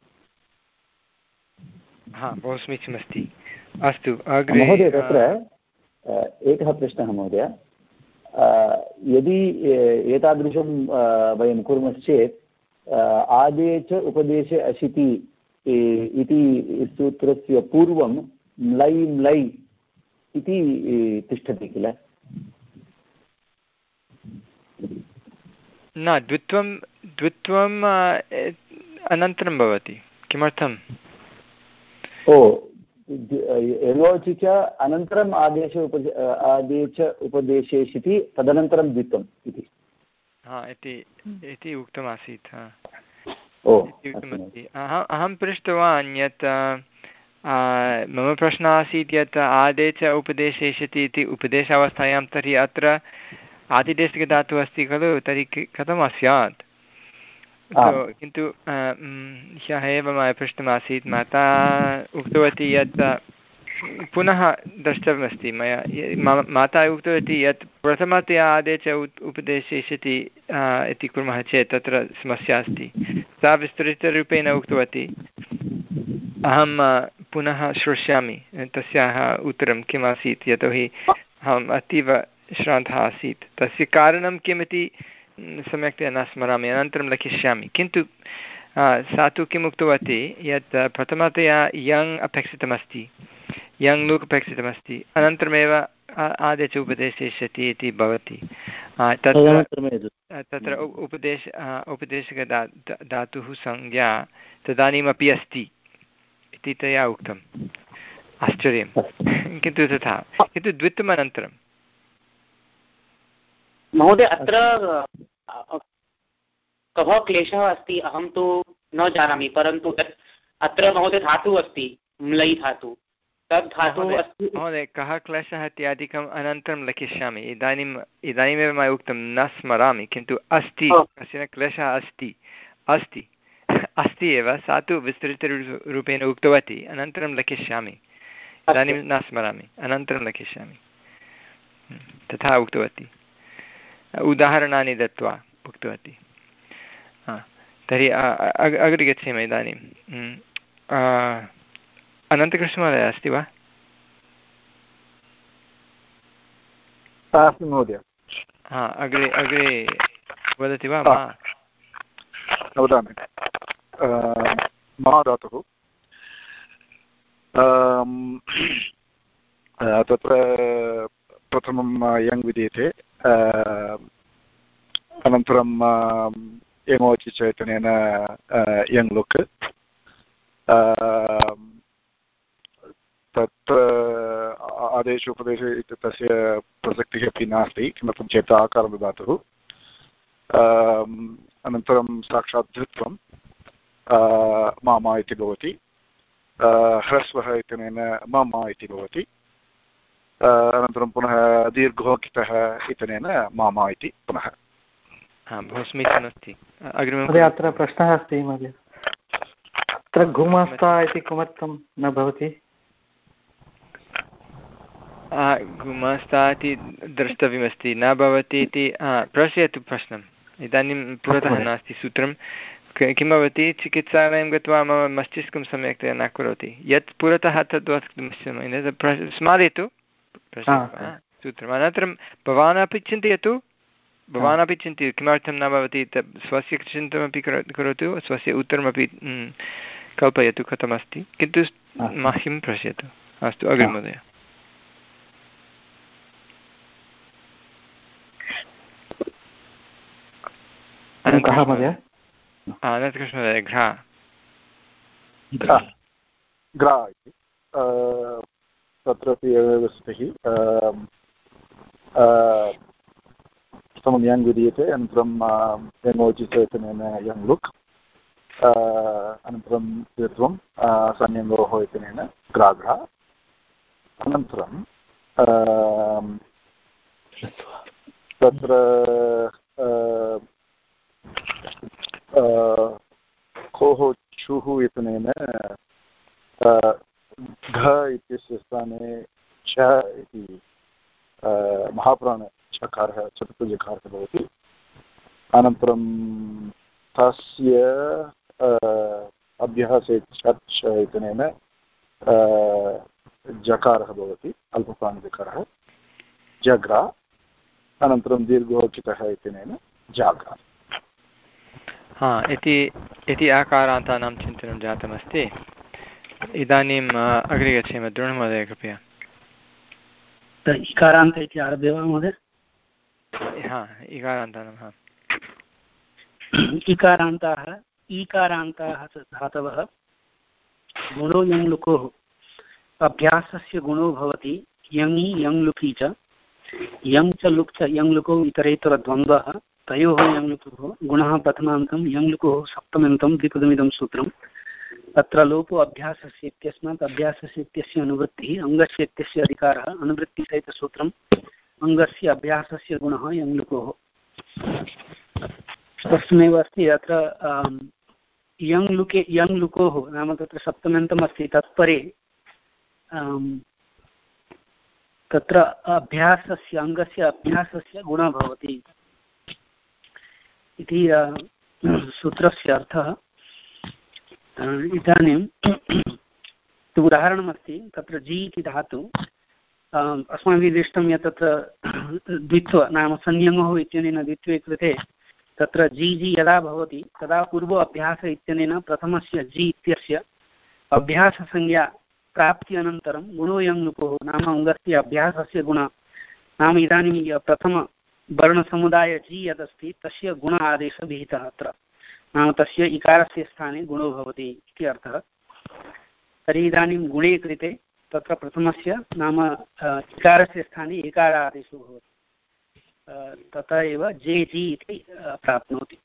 हा, बहु समीचीनमस्ति। अस्तु, अग्रे महोदय, तत्र एकः प्रश्नः महोदय। यदि एतादृशं वयं कुर्मश्चेत् आदे च उपदेशे अशिति इति सूत्रस्य पूर्वं म्लै म्लै इति तिष्ठति किल? न, द्वित्वं द्वित्वम् अनन्तरं भवति। किमर्थम्? ओ, यलोचि च अनन्तरम् आदेश उपदे आदेश उपदेशेषिति तदनन्तरं द्वित्वम् इति हा इति इति उक्तमासीत्। ओ, उक्तमस्ति। अहं पृष्टवान् यत् मम प्रश्नः आसीत् यत् आदेश उपदेशेषति इति उपदेशावस्थायां, तर्हि अत्र आदिदेशिकधातुः अस्ति खलु, तर्हि कथं स्यात्? किन्तु ह्यः एव मया पृष्टमासीत्, माता उक्तवती यत् पुनः द्रष्टव्यमस्ति मया। मम माता उक्तवती यत् प्रथमतया आदेश उपदेशेषति इति कुर्मः चेत् तत्र समस्या अस्ति। सा विस्तृतरूपेण उक्तवती। अहं पुनः श्रोष्यामि तस्याः उत्तरं किम् आसीत्, यतोहि अहम् अतीव श्रान्तः आसीत्। तस्य कारणं किमिति सम्यक्तया न स्मरामि, अनन्तरं लिखिष्यामि। किन्तु सा तु किम् उक्तवती यत् प्रथमतया यङ् अपेक्षितमस्ति, यङ् लुक् अपेक्षितमस्ति, अनन्तरमेव आदेश उपदेशेष्यति इति भवति। तत्र तत्र उपदेश उपदेशकदा धातुः संज्ञा तदानीमपि अस्ति इति तया उक्तम्। आश्चर्यं, किन्तु तथा किन्तु द्वित्वमनन्तरं। महोदय, अत्र कः क्लेशः अस्ति अहं तु न जानामि, परन्तु अत्र महोदय धातुः अस्ति, म्लै धातु, तद् धातुः अस्ति। महोदय, कः क्लेशः इत्यादिकम् अनन्तरं लिखिष्यामि। इदानीम् इदानीमेव मया उक्तं न स्मरामि, किन्तु अस्ति, कश्चन क्लेशः अस्ति अस्ति अस्ति एव। सा तु विस्तृतरूपेण उक्तवती, अनन्तरं लिखिष्यामि। इदानीं न स्मरामि, अनन्तरं लिखिष्यामि। तथा उक्तवती, उदाहरणानि दत्त्वा उक्तवती। तर्हि अग्रे गच्छेम इदानीं। अनन्तकृष्णमहोदय अस्ति वा? अस्ति महोदय। हा, अग्रे अग्रे वदति वा? वदामि। मा धातुः तत्र प्रथमं यङ् विधीयते, अनन्तरं यङोचि चैतन्येन यङ् लुक्। तत्र आदेश उपदेश तस्य प्रसक्तिः अपि नास्ति, किमर्थं चेत् आकारं ददातुः। अनन्तरं साक्षात् धृत्वं मामा इति भवति। ह्रस्वः इत्यनेन मामा इति भवति। अनन्तरं पुनः दीर्घोकितः इत्यनेन मामा इति पुनः। बहु समीचीनमस्ति। अग्रिमं अत्र प्रश्नः अस्ति महोदय, अत्र गुमास्ता इति किमर्थं न भवति? गुमास्ता इति द्रष्टव्यमस्ति, न भवति इति प्रश्यतु प्रश्नम्। इदानीं पुरतः नास्ति सूत्रं। किं भवति, चिकित्सालयं गत्वा मम मस्तिष्कं सम्यक्तया न करोति, यत् पुरतः तद् वक्तुं स्मारयतु सूत्रम्। अनन्तरं भवान् अपि चिन्तयतु, भवान् अपि चिन्तयतु किमर्थं न भवति, स्वस्य चिन्तनमपि करोतु, स्वस्य उत्तरमपि कल्पयतु कथमस्ति, किन्तु मह्यं पश्यतु। अस्तु, अग्रे महोदय। कः महोदय? अनन्तकृष्णमहोदय, घ्रा घ्रा इति तत्रापि एव स्थितिः। प्रथमं यङ् विधीयते, अनन्तरं यङोचि चैतन्येन यङ् लुक्, अनन्तरं द्वित्वं संयङ्गोः इत्यनेन ग्राघ्रा, अनन्तरं तत्र कोः चुः इत्यनेन घ इत्यस्य स्थाने च इति महाप्राणचकारः चतुर्थजकारः भवति। अनन्तरं तस्य अभ्यासे चर्च इत्यनेन जकारः भवति, अल्पप्राणजकारः जग्रा। अनन्तरं दीर्घोचितः इत्यनेन जाग्रा। हा इति इति आकारान्तानां चिन्तनं जातमस्ति। इदानीम् अग्रे गच्छेम। द्रोणमहोदय कृपया। इकारान्त इति आरभ्य वा महोदय? हा इकारान्तानां हा इकारान्ताः ईकारान्ताः धातवः गुणो यङ् लुकोः अभ्यासस्य गुणो भवति यङि यङ् लुकि च यं च लुक् च यङ् लुकौ इतरेतरद्वन्द्वः तयोः यङ् लुकोः गुणः प्रथमान्तं यङ् लुकोः सप्तम्यन्तं द्विपदमिदं सूत्रम्। तत्र लोपो अभ्यासस्य इत्यस्मात् अभ्यासस्य इत्यस्य अनुवृत्तिः अङ्गस्य इत्यस्य अधिकारः अनुवृत्तिसहितसूत्रम् अङ्गस्य अभ्यासस्य गुणः यङ् लुकोः। स्पष्टमेव अस्ति अत्र यङ् लुके यङ् लुकोः नाम तत्र सप्तम्यन्तम् अस्ति तत्परे तत्र अभ्यासस्य अङ्गस्य अभ्यासस्य गुणः भवति इति सूत्रस्य अर्थः। इदानीं उदाहरणमस्ति तत्र जि इति धातु अस्माभिः दृष्टं यत् तत्र द्वित्व नाम संयमः इत्यनेन द्वित्वे कृते तत्र जि जि यदा भवति तदा पूर्व अभ्यास इत्यनेन प्रथमस्य जि इत्यस्य अभ्याससंज्ञा प्राप्ति अनन्तरं गुणो यङ् लुकोः नाम अङ्गस्य अभ्यासस्य गुण नाम इदानीं प्रथमवर्णसमुदाय जि यदस्ति तस्य गुण आदेशः विहितः अत्र नाम तस्य इकारस्य स्थाने गुणो भवति इति अर्थः। तर्हि इदानीं गुणे कृते तत्र प्रथमस्य नाम इकारस्य स्थाने एकार आदेशो भवति तथा एव जे जि इति प्राप्नोति।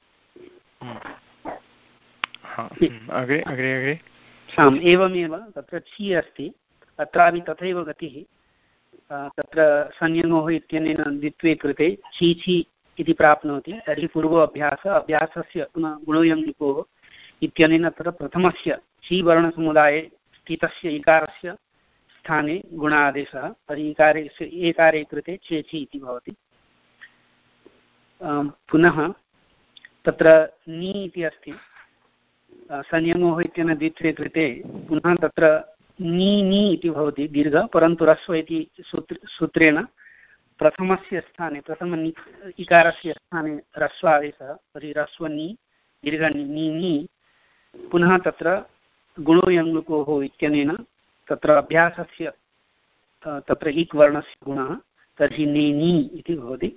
अग्रे अग्रे अग्रे आम् एवमेव तत्र छि अस्ति अत्रापि तथैव गतिः तत्र संयमोः इत्यनेन द्वित्वे कृते छि छि इति प्राप्नोति। तर्हि पूर्व अभ्यास अभ्यासस्य पुनः गुणो यङ् लुकोः इत्यनेन तत्र प्रथमस्य छि वर्णसमुदाये स्थितस्य इकारस्य स्थाने गुणादेशः तर्हि इकारे एकारे कृते चे छि इति भवति। पुनः तत्र नि इति अस्ति संयमोः इत्यनेन द्वित्वे कृते पुनः तत्र नि नि इति भवति दीर्घ परन्तु ह्रस्व इति सूत्र सूत्रेण प्रथमस्य स्थाने प्रथम इकारस्य स्थाने ह्रस्वादेशः तर्हि ह्रस्वनि दीर्घ नि नि पुनः तत्र गुणो यङ् लुकोः इत्यनेन तत्र अभ्यासस्य तत्र इक् वर्णस्य गुणः तर्हि नि नि इति भवति।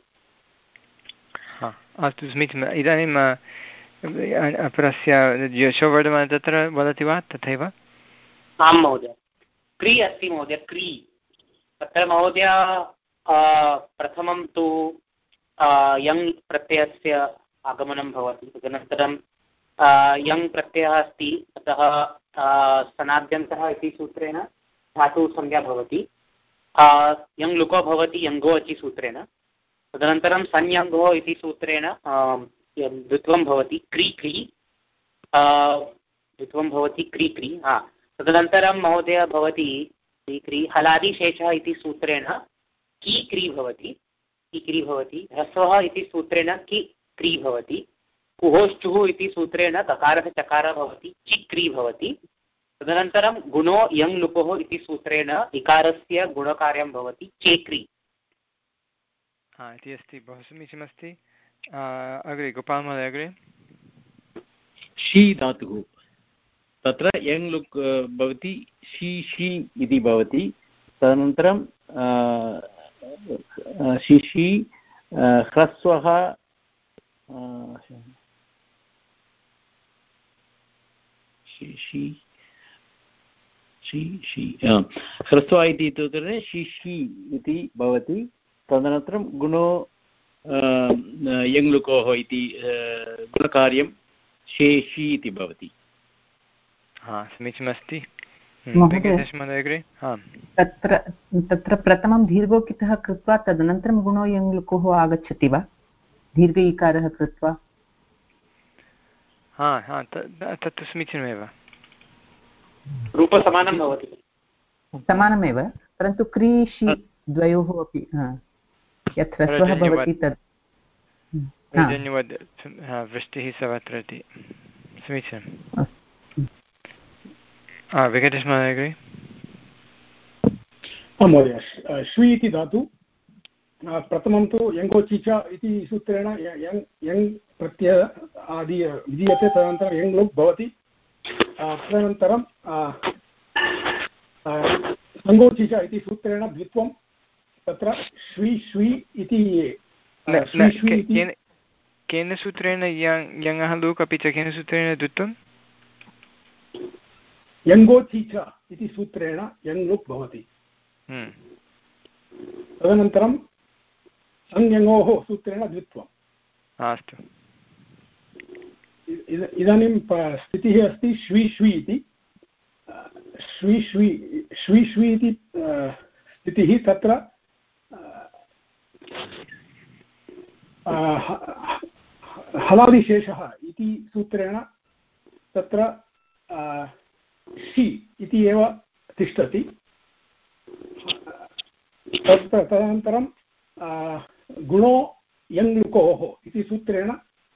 अस्तु समीचीनम्। इदानीम् अपरस्य यशोवर्धमान तत्र वदति वा तथैव? आं महोदय क्री अस्ति महोदय क्री तत्र महोदय प्रथमं तु यङ् प्रत्ययस्य आगमनं भवति तदनन्तरं यङ् प्रत्ययः अस्ति अतः सनाद्यन्तः इति सूत्रेण धातुसंज्ञा भवति यङ् लुको भवति यङ्गो इति सूत्रेण तदनन्तरं संयङ्गो इति सूत्रेण द्वित्वं भवति क्री क्री द्वित्वं भवति क्री क्री हा तदनन्तरं महोदय भवति क्री क्री हलादिशेषः इति सूत्रेण की क्री भवति की क्री भवति ह्रस्वः इति सूत्रेण कि क्री भवति कुहोश्चुः इति सूत्रेण ककारः चकारः भवति चिक्री भवति तदनन्तरं गुणो यङ् लुकोः इति सूत्रेण इकारस्य गुणकार्यं भवति चेक्री। हा इति अस्ति बहु समीचीनमस्ति। अग्रे गोपाल महोदय अग्रे शी धातुः तत्र यङ् लुक् भवति शी शी इति भवति तदनन्तरं शिशि ह्रस्वः शिशि ह्रस्व इति इत्युक्ते शिशि इति भवति तदनन्तरं गुणो यङ् लुकोः इति गुणकार्यं शेषि इति भवति। हा समीचीनमस्ति। तत्र तत्र प्रथमं दीर्घोकितः कृत्वा तदनन्तरं गुणो यङ् लुकोः आगच्छति वा दीर्घ इकारः कृत्वा हा हा तत्तु समीचीनमेव रूपसमानं भवति समानमेव परन्तु क्रीषि द्वयोः अपि यत्र ह्रस्वः भवति तत् वृष्टिः सर्वत्र इति समीचीनं वेङ्कटेशमहोदय महोदय श्वी इति धातु प्रथमं तु यङ्गोचि च इति सूत्रेण यङ् यङ् प्रत्यय आदि विधीयते तदनन्तरं यङ् लुक् भवति तदनन्तरं सङ्गोचि च इति सूत्रेण द्वित्वं तत्र श्वी श्वी इति केन सूत्रेण यङः लुक् अपि च केन सूत्रेण द्वित्वं यङ्गोचि च इति सूत्रेण यङ् लुक् भवति तदनन्तरं संयङोः सूत्रेण द्वित्वम् अस्तु इदानीं स्थितिः अस्ति श्वी श्वी इति श्वी श्वी श्वी श्वी इति स्थितिः तत्र हलादिशेषः इति सूत्रेण तत्र शि इति एव तिष्ठति तत्र तदनन्तरं गुणो यङ् लुकोः इति सूत्रेण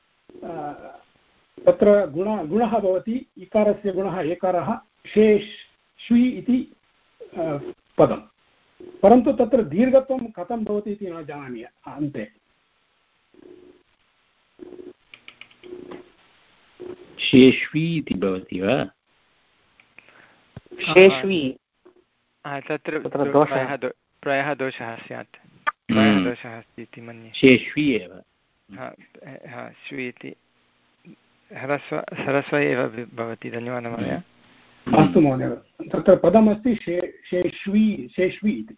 तत्र गुण गुणः भवति इकारस्य गुणः एकारः शेष् श्वी इति पदं परन्तु तत्र दीर्घत्वं कथं भवति इति न जानामि अन्ते शेष्वी इति भवति वा शेष्वी तत्र प्रायः दोषः स्यात् प्रायः दोषः अस्ति इति मन्ये शेष्वी एव श्वी इति ह्रस्व ह्रस्व एव भवति धन्यवादः महोदय अस्तु महोदय तत्र पदमस्ति शेष्वी शेष्वी इति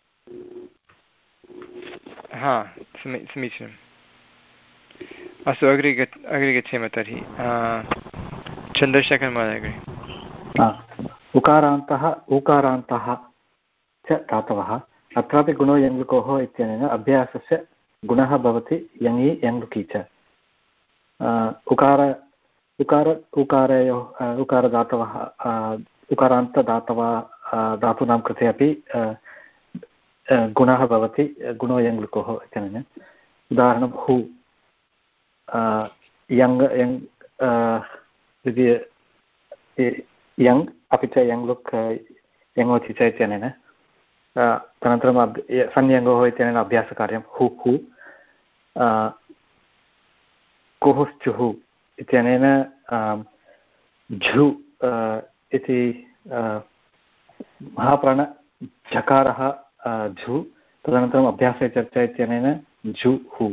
हा समीचीनम् अस्तु अग्रे अग्रे गच्छेम तर्हि चन्द्रशेखर महोदय अग्रे उकारान्तः उकारान्तः च धातवः अत्रापि गुणो यङ्लुकोः इत्यनेन अभ्यासस्य गुणः भवति यङि यङ्लुकि च उकार उकार उकारयोः उकारधातवः उकारान्तदातवः धातूनां कृते अपि गुणः भवति गुणो यङ्लुकोः इत्यनेन उदाहरणं हु यङ् यङ् यङ् अपि च यङ्लुक् यङोचि च इत्यनेन तदनन्तरं संयङ्गोः इत्यनेन अभ्यासकार्यं हु हु कुहुश्चुः इत्यनेन झु इति महाप्राणझकारः झु तदनन्तरम् अभ्यासे चर्चा इत्यनेन झु हु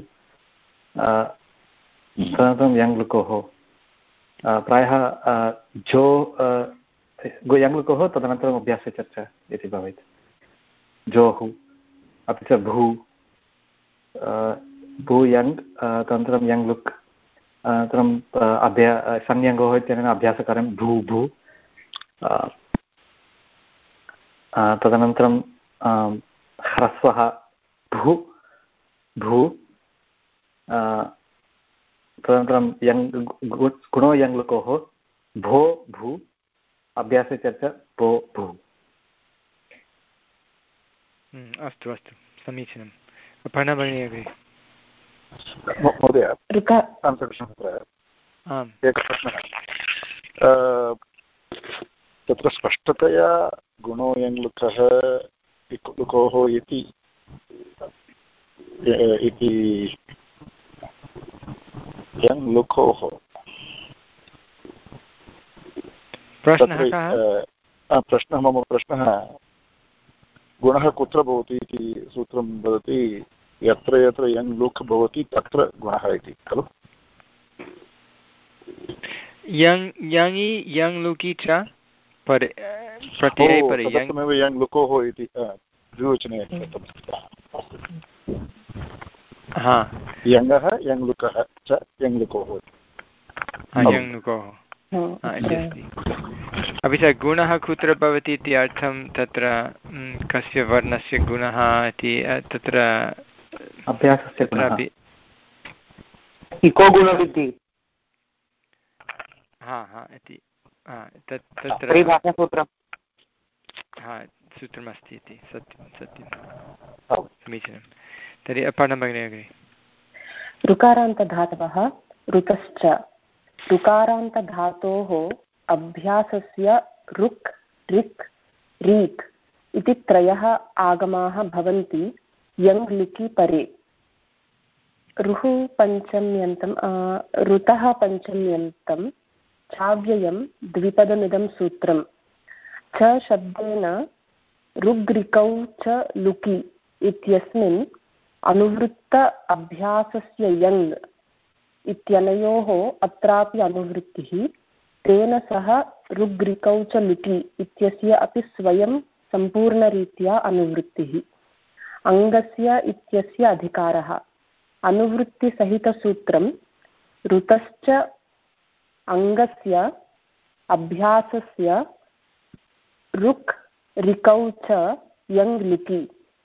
तदनन्तरं यङ्लुकोः प्रायः झो यङ्लुकोः तदनन्तरम् अभ्यासे चर्चा इति भवेत् जोहु अपि च भू भू यङ् तदनन्तरं यङ् लुक् अनन्तरम् अभ्या संयङ्गोः इत्यनेन अभ्यासकारं भू भू तदनन्तरं ह्रस्वः भू भू तदनन्तरं यङ् गुणो यङ् लुकोः भो भू अभ्यासे चर्चा भो भू अस्तु अस्तु समीचीनं पर्णभगिनी अग्रे महोदय एकः प्रश्नः तत्र स्पष्टतया गुणो यङ् लुकः लुकोः इति यङ् लुकोः प्रश्नः मम प्रश्नः गुणः कुत्र भवति इति सूत्रं वदति यत्र यत्र यङ् लुक् भवति तत्र गुणः इति खलु यङ् यङि यङ् लुकि च परे प्रत्यये परे तदर्थमेव यङ् लुकोः इति द्विवचने यङः यङ् लुकः च यङ् लुकोः यङ् लुकोः इति अस्ति। अपि च गुणः कुत्र भवति इति अर्थं तत्र कस्य वर्णस्य गुणः इति तत्र अभ्यासस्य तत्रापि इको गुणविद्धि हा हा इति तत् तत्र हा सूत्रमस्ति इति सत्यं सत्यं समीचीनं। तर्हि पठनं भगिनि अग्रे। ऋकारान्तधातवः ऋतश्च ऋकारान्तधातोः अभ्यासस्य ऋक् ऋक् रीक् इति त्रयः आगमाः भवन्ति यङ् लुकि परे। ऋः पञ्चम्यन्तं ऋतः पञ्चम्यन्तं चाव्ययं द्विपदमिदं सूत्रं च शब्देन ऋग्ऋकौ च लुकि इत्यस्मिन् अनुवृत्त अभ्यासस्य यङ् इत्यनयोः अत्रापि अनुवृत्तिः तेन सह ऋग्ऋकौ च लुकि इत्यस्य अपि स्वयं सम्पूर्णरीत्या अनुवृत्तिः अङ्गस्य इत्यस्य अधिकारः अनुवृत्तिसहितसूत्रं ऋतश्च अङ्गस्य अभ्यासस्य ऋक् ऋकौ च यङ् लुकि।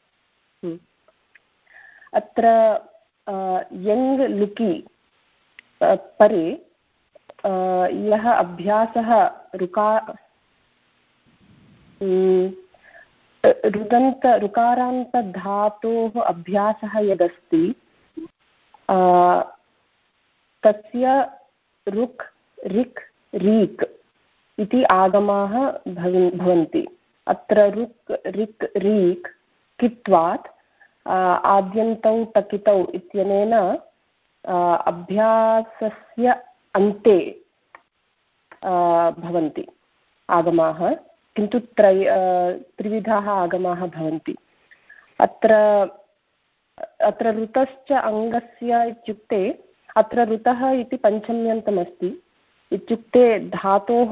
अत्र यङ् लुकि परे यः अभ्यासः ऋका ऋदन्त ऋकारान्तधातोः अभ्यासः यदस्ति तस्य ऋक् ऋक् रीक् इति आगमाः भवन्ति। अत्र ऋक् ऋक् रीक् कित्वात् आद्यन्तौ टकितौ इत्यनेन अभ्यासस्य अन्ते भवन्ति आगमाः, किन्तु त्रय त्रिविधाः आगमाः भवन्ति। अत्र अत्र ऋतश्च अङ्गस्य इत्युक्ते अत्र ऋतः इति पञ्चम्यन्तमस्ति इत्युक्ते धातोः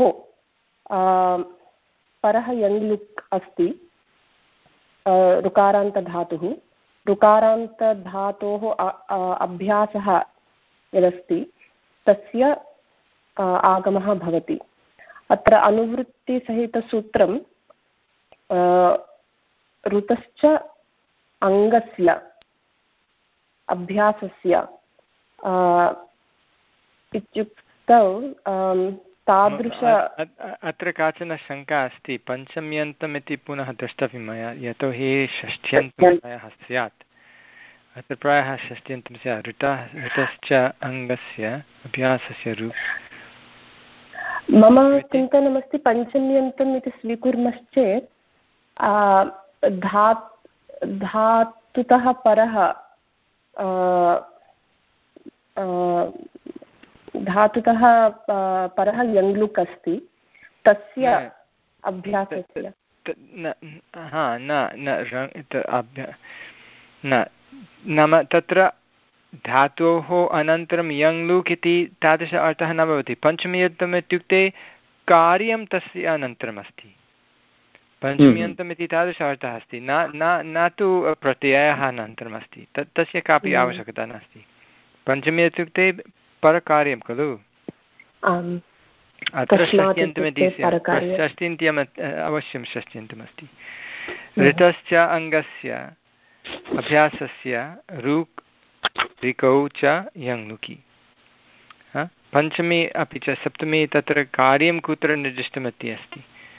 परः यङ् लुक् अस्ति ऋकारान्तधातुः ऋकारान्तधातोः अभ्यासः यदस्ति तस्य आगमः भवति। अत्र अनुवृत्तिसहितसूत्रं ऋतश्च अङ्गस्य अभ्यासस्य इत्युक्तौ तादृश अत्र काचन शङ्का अस्ति। पञ्चम्यन्तम् इति पुनः द्रष्टव्यं मया, यतोहि षष्ठ्यन्तं प्रायः स्यात्। अत्र प्रायः षष्ठ्यन्तं स्यात्। ऋतः ऋतश्च अङ्गस्य अभ्यासस्य रु मम चिन्तनमस्ति पञ्चम्यन्तम् इति स्वीकुर्मश्चेत् धा धातुतः परः धातुतः परः यङ् लुक् अस्ति तस्य अभ्यासस्य हा न न नाम तत्र धातोः अनन्तरं यङ् लुक् इति तादृश अर्थः न भवति। पञ्चम्यन्तम् इत्युक्ते कार्यं तस्य अनन्तरम् अस्ति। पञ्चम्यन्तम् इति तादृश अर्थः अस्ति, न न न तु प्रत्ययः अनन्तरम् अस्ति। तत् तस्य कापि आवश्यकता नास्ति। पञ्चमी इत्युक्ते परकार्यं खलु। अत्र षष्ट्यन्तमिति षष्ट्यन्त्यम् अवश्यं षष्ट्यन्तमस्ति। ऋतश्च अङ्गस्य अभ्यासस्य ऋक् ऋकौ च यङ् लुकि। पञ्चमी अपि च सप्तमी तत्र कार्यं कुत्र निर्दिष्टमिति अस्ति।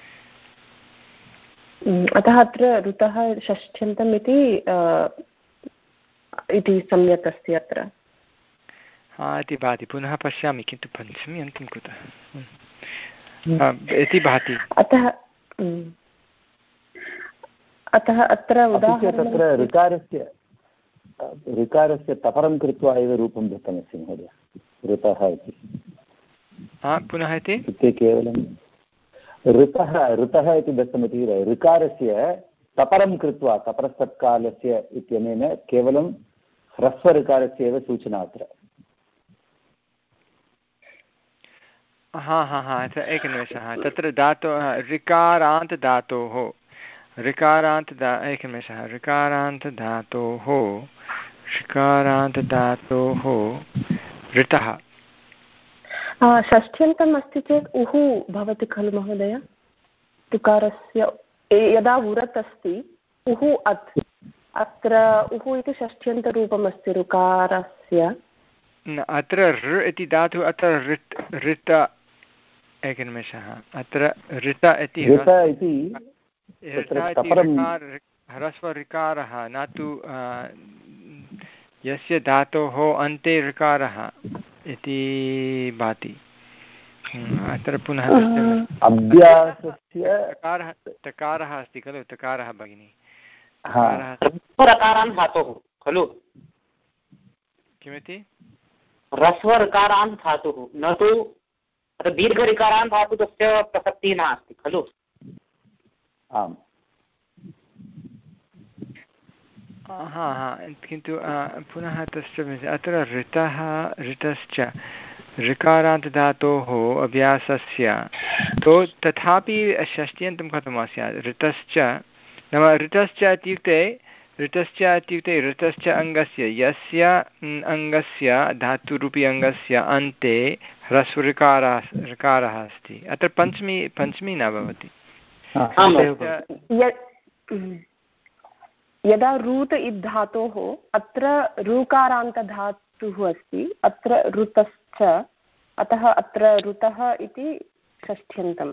अतः अत्र ऋतः षष्ठ्यन्तम् इति इति सम्यक् अस्ति अत्र। हा इति भाति। पुनः पश्यामि, किन्तु पञ्चमी अन्तं कुतः इति भाति। अतः अतः अत्र उदाहरणं तत्र ऋकारस्य ऋकारस्य तपरं कृत्वा एव रूपं दत्तमस्ति महोदय, ऋतः इति। हा पुनः इति इत्युक्ते केवलं ऋतः ऋतः इति दत्तमिति ऋकारस्य तपरं कृत्वा तपरस्तत्कालस्य इत्यनेन केवलं ह्रस्वऋकारस्य एव सूचना अत्र। हा हा हा एकनिमेषः। तत्र धातोः ऋकारान्त धातोः ऋकारान्त धा एकनिमेषः ऋकारान्त धातोः ऋकारान्त धातोः ऋतः षष्ठ्यन्तम् अस्ति चेत् उः भवति खलु महोदय? तुकारस्य यदा उरत् अस्ति उः अत्, अत्र उः इति षष्ठ्यन्तरूपम् अस्ति ऋकारस्य। अत्र ऋ इति धातु अत्र ऋत् ऋत एकनिमेषः अत्र ऋत इति ह्रस्वऋकारः न तु यस्य धातोः अन्ते ऋकारः इति भाति। अत्र पुनः तकारः तकारः अस्ति खलु तकारः भगिनी ह्रस्वऋकारान् धातुः खलु किमिति ह्रस्वऋकारान् धातुः न तु दीर्घऋकारान् धातु तस्य प्रसक्तिः नास्ति खलु। आम् हा हा किन्तु पुनः तस्य अत्र ऋतः ऋतश्च ऋकारान्तधातोः अभ्यासस्य तो तथापि षष्ट्यन्तं कथं स्यात् ऋतश्च नाम ऋतश्च इत्युक्ते ऋतश्च इत्युक्ते ऋतश्च अङ्गस्य यस्य अङ्गस्य धातुरूपी अङ्गस्य अन्ते ह्रस्वऋकारः ऋकारः अस्ति अत्र पञ्चमी पञ्चमी न भवति। यदा रूत् इति धातोः अत्र ऋकारान्तधातुः अस्ति अत्र ऋतश्च अतः अत्र ऋतः इति षष्ठ्यन्तम्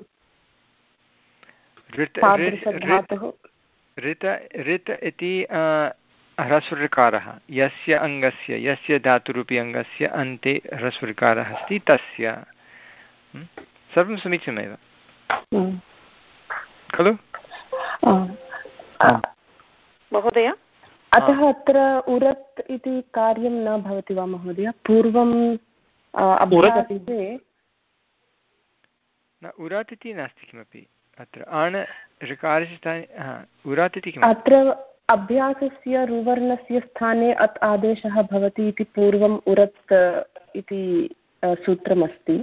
तादृशधातुः। ऋत ऋत इति ह्रस्वऋकारः यस्य अङ्गस्य यस्य धातुरूपी अङ्गस्य अन्ते ह्रस्वऋकारः अस्ति तस्य सर्वं समीचीनमेव खलु महोदय? अतः अत्र उरत् इति कार्यं न भवति वा महोदय? पूर्वम् अभ्यासे न उरात् इति नास्ति किमपि अत्र आण ऋकारस्य स्थाने उरात् इति किम्? अत्र अभ्यासस्य रुवर्णस्य स्थाने अत् आदेशः भवति इति पूर्वम् उरत् इति सूत्रमस्ति।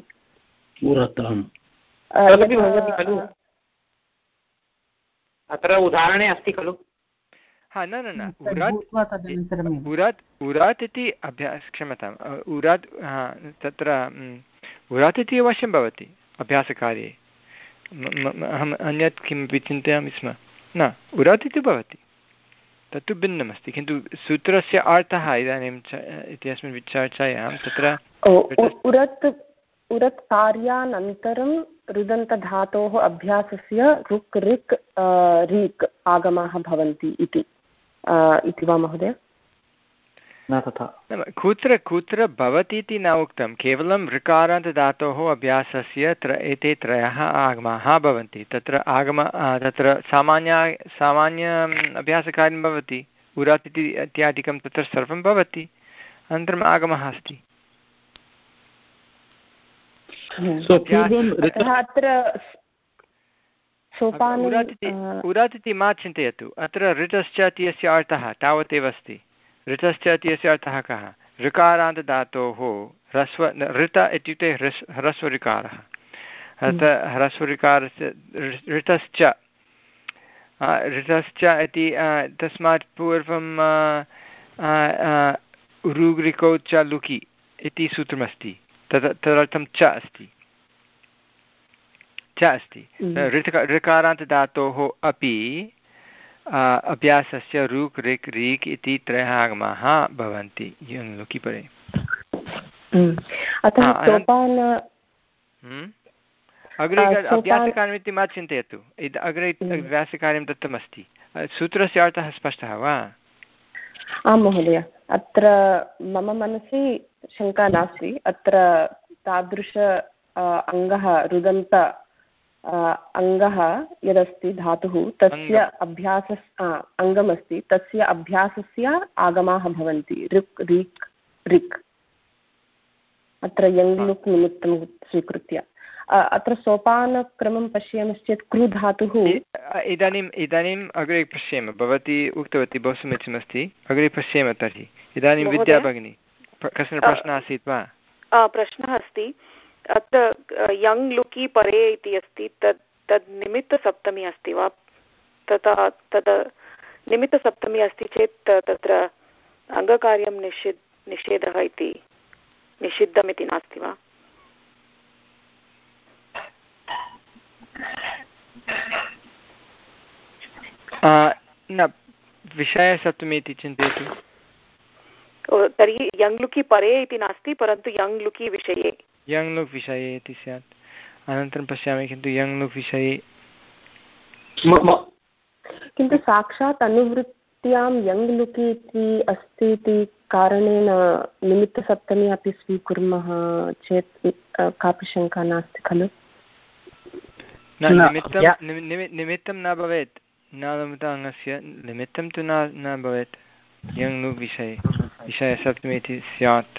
अत्र उदाहरणे अस्ति खलु। हा न न न उरात् उरात् उरात् इति अभ्यास क्षम्यताम् उरात् तत्र उरात् इति अवश्यं भवति अभ्यासकार्ये। अहम् अन्यत् किमपि चिन्तयामि स्म न उरात् इति भवति तत्तु भिन्नमस्ति किन्तु सूत्रस्य अर्थः इदानीं इत्यस्मिन् चर्चायां तत्र उरत् उरत् कार्यानन्तरं रुदन्तधातोः अभ्यासस्य ऋक् ऋक् रीक् आगमाः भवन्ति इति इति वा महोदय? न तथा कुत्र कुत्र भवति इति न उक्तं केवलं ऋकारान्तधातोः अभ्यासस्य त्र एते त्रयः आगमाः भवन्ति तत्र आगम तत्र सामान्य सामान्य अभ्यासकार्यं भवति उरात् इति इत्यादिकं तत्र सर्वं भवति अनन्तरम् आगमः अस्ति। उरात् इति मा चिन्तयतु अत्र ऋतश्च इत्यस्य अर्थः तावदेव अस्ति। ऋतश्च इत्यस्य अर्थः कः? ऋकारान्तधातोः ह्रस्व ऋत इत्युक्ते ह्रस् ह्रस्वऋकारः अतः ह्रस्वऋकारस्य ऋतश्च ऋतश्च इति तस्मात् पूर्वं ऋग्रिकौ च लुकि इति सूत्रमस्ति तद् तदर्थं च अस्ति च अस्ति ऋत ऋकारान्तधातोः अपि अभ्यासस्य ऋक् ऋक् रीक् इति त्रयः आगमाः भवन्ति लुकि परे। अग्रे अभ्यासकार्यमिति मा चिन्तयतु अग्रे अभ्यासकार्यं दत्तमस्ति सूत्रस्य अर्थः स्पष्टः वा? आं महोदय अत्र मम मनसि शङ्का नास्ति अत्र तादृश अङ्गः रुदन्त अङ्गः यदस्ति धातुः तस्य अभ्यास अङ्गमस्ति तस्य अभ्यासस्य आगमाः भवन्ति ऋक् रीक् ऋक् अत्र यङ् लुक् निमित्तं स्वीकृत्य अत्र सोपानक्रमं पश्यामश्चेत् कृ धातुः इदानीम् इदानीम् अग्रे पश्येम भवती उक्तवती बहु समीचीनमस्ति अग्रे पश्येम तर्हि इदानीं विद्या भगिनी कश्चन प्रश्नः आसीत् वा? प्रश्नः अस्ति अत्र यङ् लुकि परे इति अस्ति तद् तद् निमित्तसप्तमी अस्ति वा? तथा तद् निमित्तसप्तमी अस्ति चेत् तत्र अङ्गकार्यं निषिद् निषेधः इति निषिद्धम् इति नास्ति वा? न विषयसप्तमी इति चिन्तयतु। तर्हि यङ् लुकि परे इति नास्ति, परन्तु यङ् लुकि विषये यङ् लुक् विषये इति स्यात्। अनन्तरं पश्यामि, किन्तु यङ् लुक् विषये किन्तु साक्षात् अनुवृत्त्यां यङ् लुकि इति अस्ति इति कारणेन निमित्तसप्तमी अपि स्वीकुर्मः चेत् कापि शङ्का नास्ति खलु? निमित्तं न भवेत्, नामताङ्गस्य निमित्तं तु न न भवेत्। यङ् लुक् विषये विषयसप्तमी इति स्यात्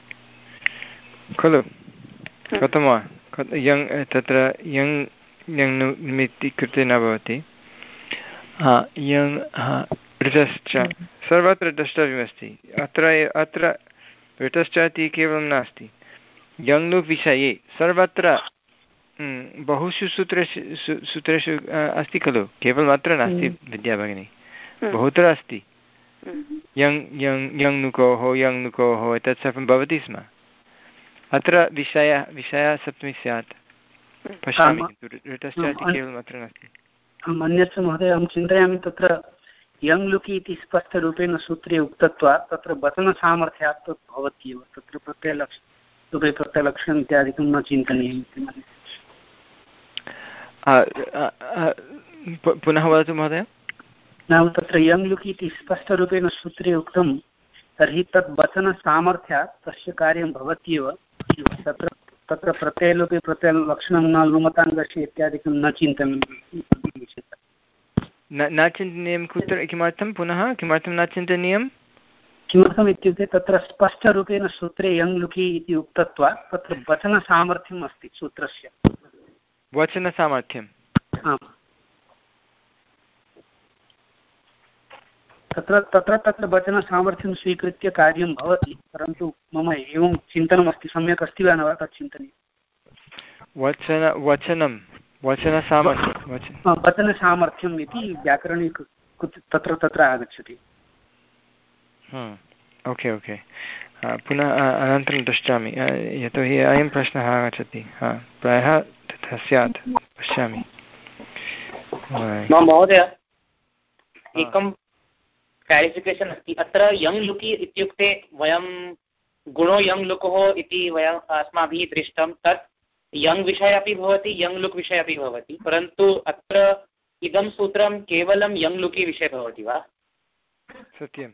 खलु? कथं वा? यङ् तत्र यङ् यङ् निमित्ति कृते न भवति। यङ् ऋतश्च सर्वत्र द्रष्टव्यमस्ति। अत्र अत्र ऋतश्च इति केवलं नास्ति, यङ् लुक् विषये सर्वत्र बहुषु सूत्रेषु सूत्रेषु अस्ति खलु, केवलम् अत्र नास्ति विद्याभगिनी, बहुत्र अस्ति। यङ् यङ् यङ् नुकोः यङ् नुकोः एतत् सर्वं भवति स्म। अत्र विषय विषयसप्तमी स्यात्। पश्यामि, किन्तु ऋतश्च इति केवलम् अत्र नास्ति। अन्यच्च महोदय अहं चिन्तयामि तत्र यङ् लुकि इति स्पष्टरूपेण सूत्रे उक्तत्वात् तत्र वचनसामर्थ्यात् तत् भवत्येव, तत्र प्रत्ययलक्ष्य लुके प्रत्ययलक्षणम् इत्यादिकं न चिन्तनीयम् इति मन्ये। पुनः वदतु महोदय। नाम तत्र यङ् लुकि इति स्पष्टरूपेण सूत्रे उक्तं तर्हि तद् वचनसामर्थ्यात् तस्य कार्यं भवत्येव, तत्र तत्र प्रत्ययलोपे प्रत्ययलक्षणं न लुमताङ्गस्य इत्यादिकं न चिन्तनीयं। न चिन्तनीयं कुत्र, किमर्थं पुनः किमर्थं न चिन्तनीयं? किमर्थम् इत्युक्ते तत्र स्पष्टरूपेण सूत्रे यङ् लुकि इति उक्तत्वात् तत्र वचनसामर्थ्यम् अस्ति सूत्रस्य। वचनसामर्थ्यम् आम्, तत्र तत्र तत्र वचनसामर्थ्यं स्वीकृत्य कार्यं भवति, परन्तु मम एवं चिन्तनमस्ति, सम्यक् अस्ति वा न वा तत् चिन्तनीयं। वचन वचनं वचनसामर्थ्यं वचनसामर्थ्यम् इति व्याकरणे तत्र तत्र आगच्छति। ओके ओके, पुनः अनन्तरं पश्यामि, यतोहि अयं प्रश्नः आगच्छति। प्रायः तथा स्यात्, पश्यामि। महोदय एकं क्लारिफिकेशन् अस्ति अत्र यङ् लुकि इत्युक्ते वयं गुणो यङ् लुकोः इति वयम् अस्माभिः दृष्टं, तत् यङ् विषये अपि भवति यङ् लुक् विषये अपि भवति, परन्तु अत्र इदं सूत्रं केवलं यङ् लुकि विषये भवति वा? सत्यम्,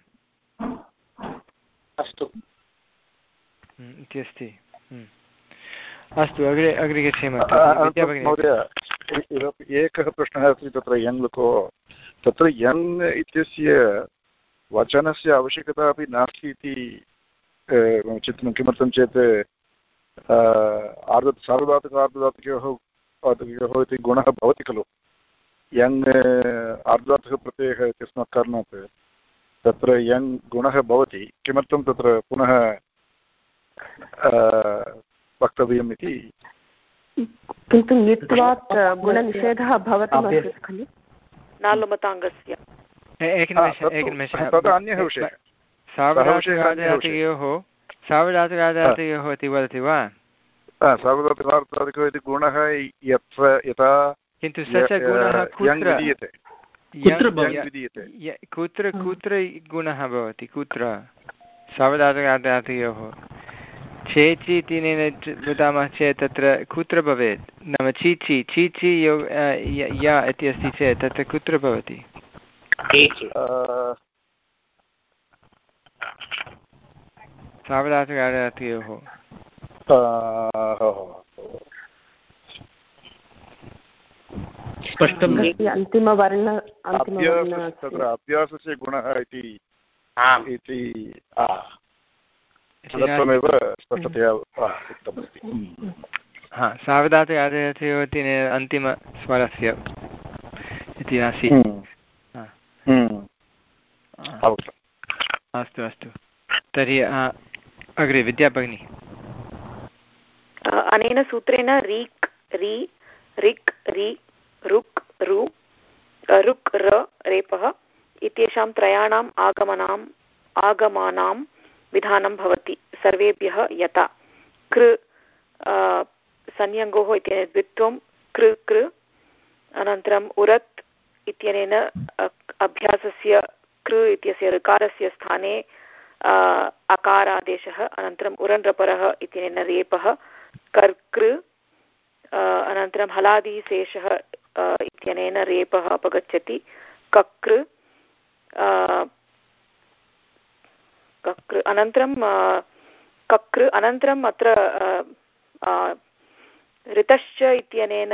अस्तु इति अस्ति। अस्तु, अग्रे अग्रे गच्छेम। महोदय एकः प्रश्नः अस्ति तत्र यङ् लुकोः, तत्र यङ् इत्यस्य वचनस्य आवश्यकता अपि नास्ति इति मम चिन्तनं। किमर्थं चेत् आर्ध सार्वधातुक आर्धधातुकयोः धातुकयोः इति गुणः भवति खलु, यङ् आर्धधातुकप्रत्ययः इत्यस्मात् कारणात् तत्र यङ् गुणः भवति। किमर्थं तत्र पुनः वक्तव्यम् इति? किन्तु ञित्वात् गुणनिषेधः भवति खलु नालुमताङ्गस्य। तद् अन्यः विषयः। सार्वधातुकार्धधातुकयोः सार्वधातुकार्धधातुकयोः इति वदति वा? सार्वधातुकार्धधातुकयोः इति गुणः यत्र यथा, किन्तु स च गुणः कुत्र कुत्र कुत्र गुणः भवति? कुत्र? सार्वधातुकार्धधातुकयोः चेचि इति वदामः चेत् तत्र कुत्र भवेत्? नाम चीचि चीचि यो या इति अस्ति चेत् तत्र कुत्र भवति? सार्वधातुकार्धधातुकयोः अन्तिमवर्ण तत्र अभ्यासस्य गुणः इति तदर्थमेव स्पष्टतया उक्तमस्ति। हा, सार्वधातुकार्धधातुकयोः इति अन्तिमस्वरस्य इति आसीत्। अस्तु अस्तु, तर्हि अग्रे विद्याभगिनी। अनेन सूत्रेण रीक् रि ऋक् रि ऋक् ऋ ऋक् र रेपः इत्येषां त्रयाणाम् आगमनाम् आगमानां विधानं भवति सर्वेभ्यः यथा कृ संयङ्गोः इत्यनेन द्वित्वं कृ कृ अनन्तरम् उरत् इत्यनेन अभ्यासस्य कृ इत्यस्य ऋकारस्य स्थाने अकारादेशः, अनन्तरम् उरण्रपरः इत्यनेन रेपः, कर्कृ, अनन्तरं हलादिः शेषः इत्यनेन रेपः अपगच्छति, ककृ ककृ अनन्तरं ककृ अनन्तरम् अत्र ऋतश्च इत्यनेन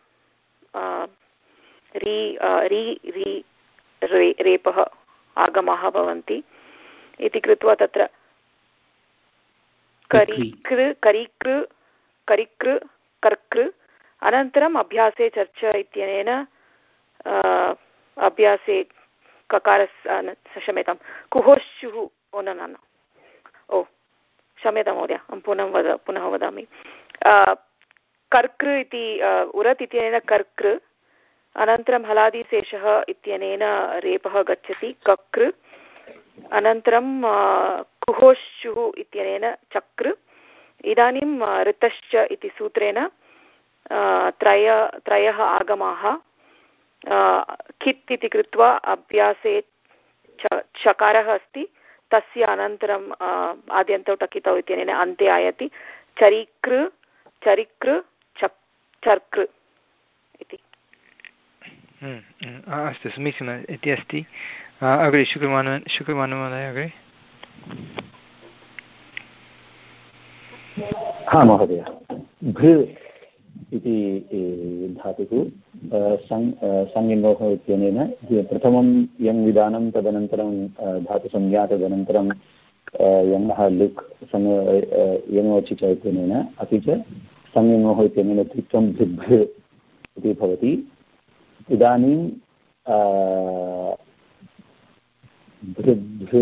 री री री रे रेपः आगमाः भवन्ति इति कृत्वा तत्र करिकृ करिकृ करिकृ कर्कृ अनन्तरम् अभ्यासे चर्च इत्यनेन अभ्यासे ककारस्य क्षम्यतां कुहोश्चुः ओ न न ओ क्षम्यतां महोदय अहं पुनः वद पुनः वदामि कर्कृ इति उरत् इत्यनेन कर्कृ अनन्तरं हलादिशेषः इत्यनेन रेपः गच्छति ककृ अनन्तरं कुहोश्चुः इत्यनेन चकृ इदानीं ऋतश्च इति सूत्रेण त्रय त्रयः आगमाः कित् इति कृत्वा अभ्यासे चकारः अस्ति तस्य अनन्तरम् आद्यन्तौ टकितौ इत्यनेन अन्ते आयाति चरिकृ चरिकृ चक् चर्कृ इति। अस्तु समीचीनम् इति अस्ति। अग्रे शुक्रवान शुक्रवानमहोदय अग्रे। हा महोदय, भृ इति धातुः संज्ञोः इत्यनेन प्रथमं यङ् विधानं, तदनन्तरं धातुसंज्ञा, तदनन्तरं यङः लुक् यङोचि च इत्यनेन, अपि च संज्ञोः इत्यनेन त्रित्वं भृभ् इति भवति। इदानीं भृभ्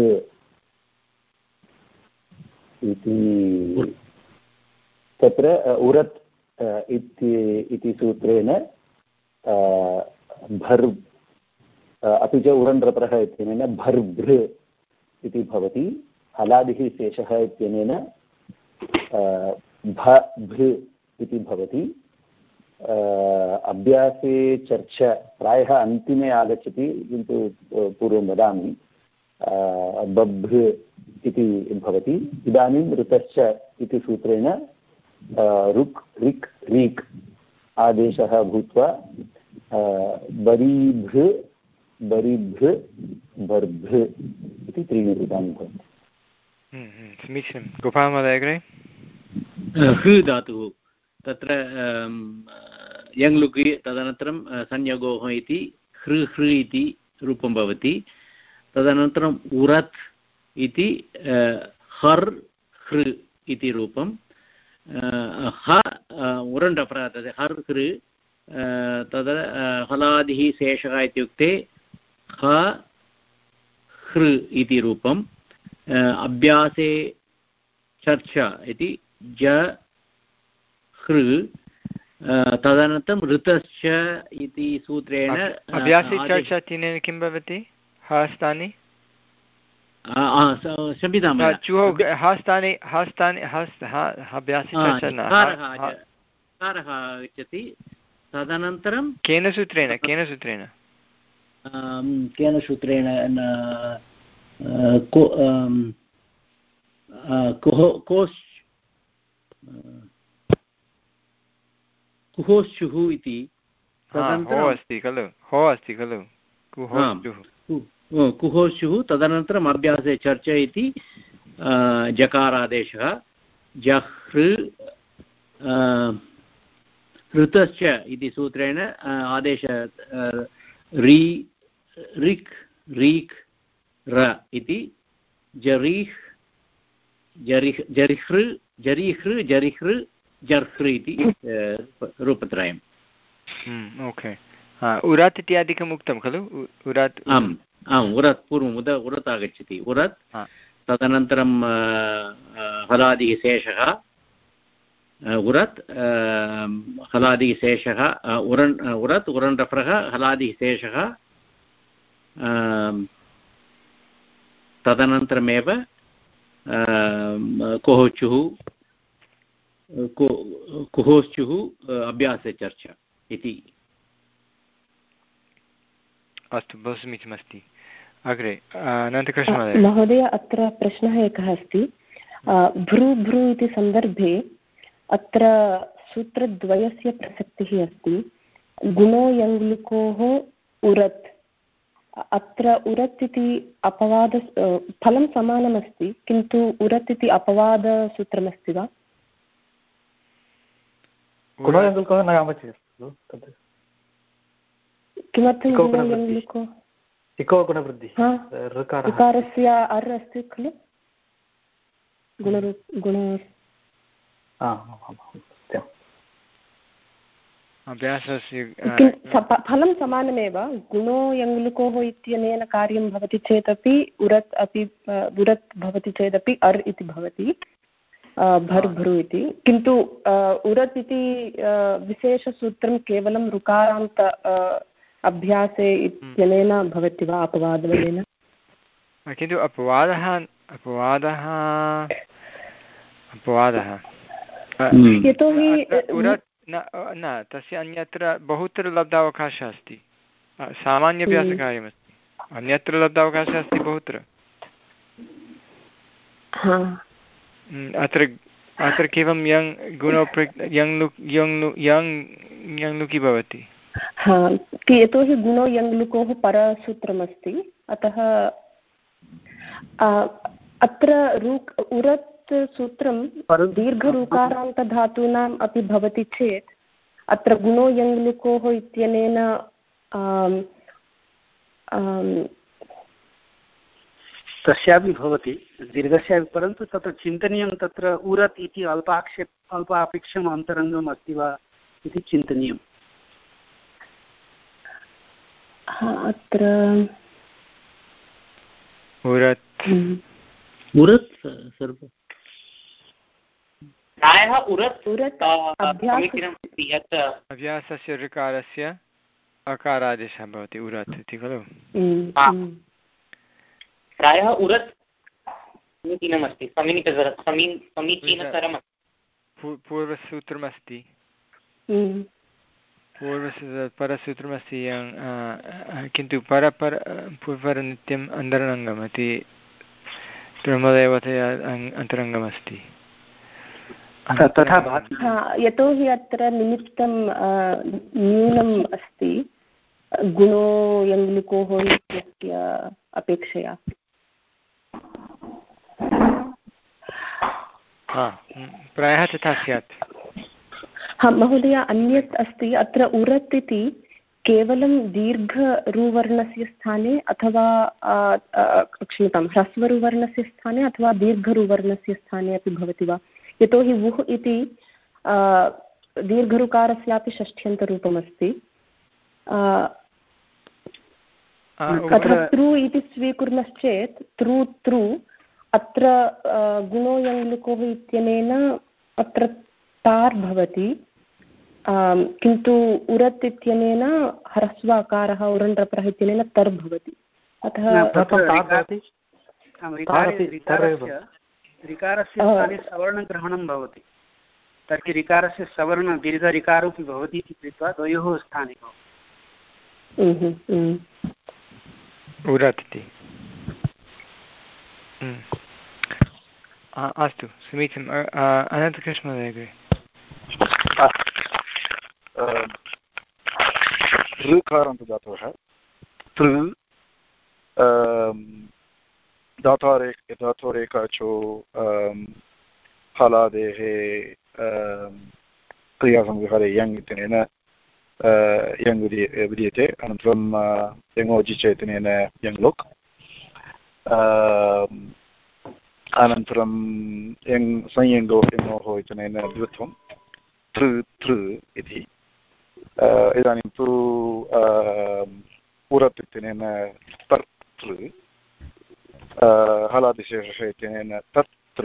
इति तत्र उरत् इति सूत्रेण भर् अपि च उरण्रपरः इत्यनेन भर्भृ इति भवति। हलादिः शेषः इत्यनेन भभृ इति भवति। अभ्यासे चर्च प्रायः अन्तिमे आगच्छति, किन्तु पूर्वं वदामि, बभ्र इति भवति। इदानीं ऋतश्च इति सूत्रेण ऋक् ऋक् रीक् आदेशः भूत्वा बरीभृ बरीभृ बर्भृ इति त्रीणि रूपाणि भवन्ति। समीचीनं। गोपालमहोदय अग्रे। हृ धातुः तत्र यङ् लुकि तदनन्तरं संयोगोः इति हृ हृ इति रूपं भवति। तदनन्तरम् उरत् इति हर् हृ इति रूपं। ह उरण्डपरः तद् हर् हृ तद् हलादिः शेषः इत्युक्ते ह हृ इति रूपम्। अभ्यासे चर्चा इति ज हृ। तदनन्तरं ऋतश्च इति सूत्रेण अभ्यासे चर्चा इत्यनेन किं भवति? हस्तानि क्षम्यतां हस्तानि हस्तानि अभ्यासे चर्चा आगच्छति। तदनन्तरं केन सूत्रेण केन सूत्रेण केन सूत्रेण कुहोश्चुः इति हो अस्ति खलु हो अस्ति खलु कुहोश्चुः। तदनन्तरम् अभ्यासे चर्च इति जकारादेशः। जहृ ऋतश्च इति सूत्रेण आदेश री ऋक् रीक् र इति जरीह् जरिह् जरिहृ जरिहृ जरिहृ जर्हृ इति रूपत्रयम्। ओके। उरात् इत्यादिकम् उक्तं खलु? उरात् आम् आम् उरत् पूर्वम् उद उरत् आगच्छति। उरत् तदनन्तरं हलादिः शेषः उरत् हलादिः शेषः उरन् उरत् उरण्रपरः हलादिः शेषः। तदनन्तरमेव कुहोश्चुः कुहोश्चुः अभ्यासे चर्चा इति अस्तु बहु समीचीनमस्ति। अग्रे अनन्तकृष्णमहोदय। महोदय अत्र प्रश्नः एकः अस्ति। भ्रू भ्रू इति सन्दर्भे अत्र सूत्रद्वयस्य प्रसक्तिः अस्ति। गुणो यङ्लुकोः उरत्, अत्र उरत् इति अपवाद फलं समानमस्ति किन्तु उरत् इति अपवादसूत्रमस्ति वा? किमर्थं गुणो यङ्लुको? इको गुणवृद्धिः ऋकारस्य अर् अस्ति खलु गुणरूप गुण फलं समानमेव। गुणो यङ्लुकोः इत्यनेन कार्यं भवति चेदपि उरत् अपि उरत् भवति चेदपि अर् इति भवति भर् भ्रू इति। किन्तु उरत् इति विशेषसूत्रं केवलं ऋकारान्त अभ्यासे इत्यनेन भवति वा अपवादबलेन? किन्तु अपवादः अपवादः अपवादः यतोहि न तस्य अन्यत्र बहुत्र लब्धावकाशः अस्ति। सामान्याभ्यासकार्यमस्ति, अन्यत्र लब्धावकाशः अस्ति बहुत्र। अत्र अत्र केवलं यङ् गुणो यङ् लुक् यङ् लु यङ् यङ् लुकि भवति। यतोहि गुणो यङ्लुकोः परसूत्रमस्ति, अतः अत्र रुक् उरत् सूत्रं दीर्घऋकारान्तधातूनाम् अपि भवति चेत् अत्र गुणो यङ्लुकोः इत्यनेन तस्यापि भवति दीर्घस्यापि, परन्तु तत्र चिन्तनीयं तत्र उरत् इति अल्पाक्षे अल्पापेक्षम् अन्तरङ्गम् अस्ति वा इति चिन्तनीयम्। अत्र उरत् उरत् सर्व प्रायः उरत् उरत् अभ्यासस्य ऋकारस्य अकारादेशः भवति उरत् इति खलु। प्रायः उरत् समीचीनमस्ति, समीचीनतरम् पूर्वसूत्रमस्ति पूर्व परसूत्रमस्ति किन्तु परपर पूर्वनित्यम् अन्तरङ्गम् इति प्रमदेवतया अन्तरङ्गमस्ति। यतोहि अत्र निमित्तं न्यूनम् अस्ति गुणो यङ्लुकोः इत्यस्य अपेक्षया। प्रायः तथा स्यात्। हा महोदय, अन्यत् अस्ति अत्र उरत् इति केवलं दीर्घरुवर्णस्य स्थाने अथवा क्षम्यतां ह्रस्वरुवर्णस्य स्थाने अथवा दीर्घरुवर्णस्य स्थाने अपि भवति वा? यतोहि वुः इति दीर्घऋकारस्यापि षष्ठ्यन्तरूपमस्ति। अत्र तृ इति स्वीकुर्मश्चेत् तृ तृ अत्र गुणो यङ्लुकोः इत्यनेन अत्र तार् भवति, किन्तु उरत् इत्यनेन ह्रस्व अकारः उरण्ड्रपरः इत्यनेन तर् भवति। अतः ऋकारस्य स्थाने सवर्णग्रहणं भवति, तर्हि ऋकारस्य सवर्ण दीर्घऋकारोऽपि भवति इति कृत्वा द्वयोः स्थाने उरत् इति। अस्तु समीचीनम्। अनन्तकृष्णमहोदय ऋकारान्तदातवः तृ दातारे दातोरेकाचो हलादेः क्रियासंविहारे यङ् इत्यनेन यङ् विधीयते। अनन्तरं यङोजि च इत्यनेन यङ् लुक्, अनन्तरं यङ् संयङ्गो यङोः इत्यनेन द्वित्वं तृ तृ इति। इदानीं तु उरत् इत्यनेन तर् तृ, हलादिशेषः इत्यनेन तत्र।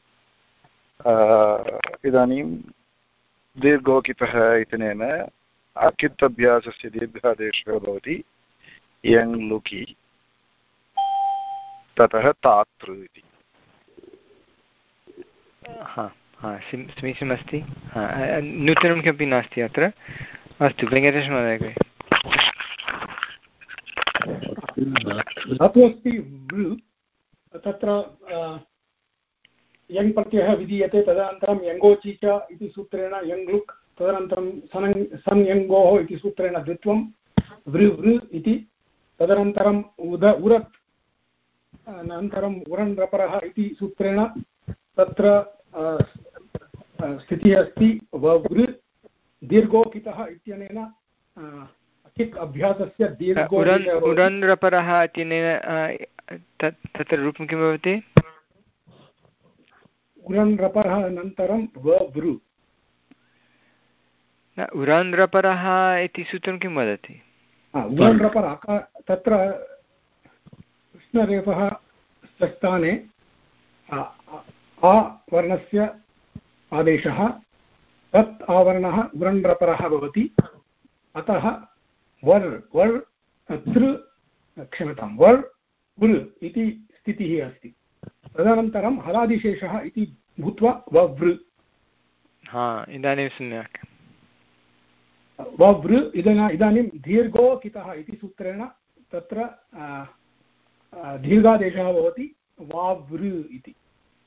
इदानीं दीर्घोकितः इत्यनेन अकित् दीर्घादेशः भवति यङ् लुकि, ततः तातृ इति। हा हा समीचीनमस्ति। नूतनं किमपि नास्ति अत्र। अस्तु वेङ्कटेशमहोदय। धातुः अस्ति वृ, तत्र यङ् प्रत्ययः विधीयते, तदनन्तरं यङ्गोचि च इति सूत्रेण यङ् लुक्, तदनन्तरं सन् सन् यङ्गोः इति सूत्रेण द्वित्वं वृ वृ इति, तदनन्तरम् उद उरत् अनन्तरम् उरन् रपरः इति सूत्रेण तत्र स्थितिः अस्ति ववृ दीर्घोकितः इत्यनेन किक् अभ्यासस्य दीर्घो उरन् रपरः इत्यनेन तत्र रूपं किं भवति? उरन् रपरः अनन्तरं ववृ। न उरन् रपरः इति सूत्रं किं वदति? उरन् रपरः तत्र कृष्णरेफः स्थाने आ वर्णस्य आदेशः, तत् आवर्णः उरन् रपरः भवति, अतः वर् वर् तृ क्षम्यतां वर् वृ इति स्थितिः अस्ति। तदनन्तरं हलादिशेषः इति भूत्वा ववृ। हा, इदानीं सम्यक्। ववृ इदानीं इदानीं दीर्घोकितः इति सूत्रेण तत्र दीर्घादेशः भवति वावृ इति।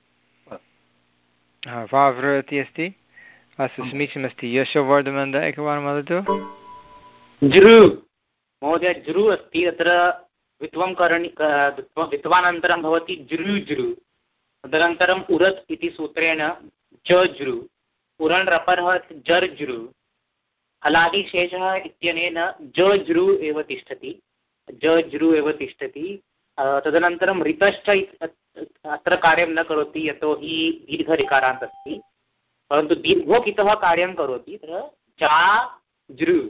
वावृ इति अस्ति। अस्तु, समीचीनमस्ति। यशोवर्धनन्द एकवारं वदतु। जृ महोदय, जृ अस्ति, तत्र वित्वं करणि वित्वानन्तरं भवति जृ जृ, तदनन्तरम् उरत् इति सूत्रेण ज जृ, उरण् रपरः जर् जृ, हलादिशेषः इत्यनेन ज जृ एव तिष्ठति, ज जृ एव तिष्ठति। तदनन्तरं ऋतश्च अत्र कार्यं न करोति, यतोहि दीर्घऋकारान्त अस्ति, परन्तु दीर्घोकितः कार्यं करोति, तत्र चा जृ।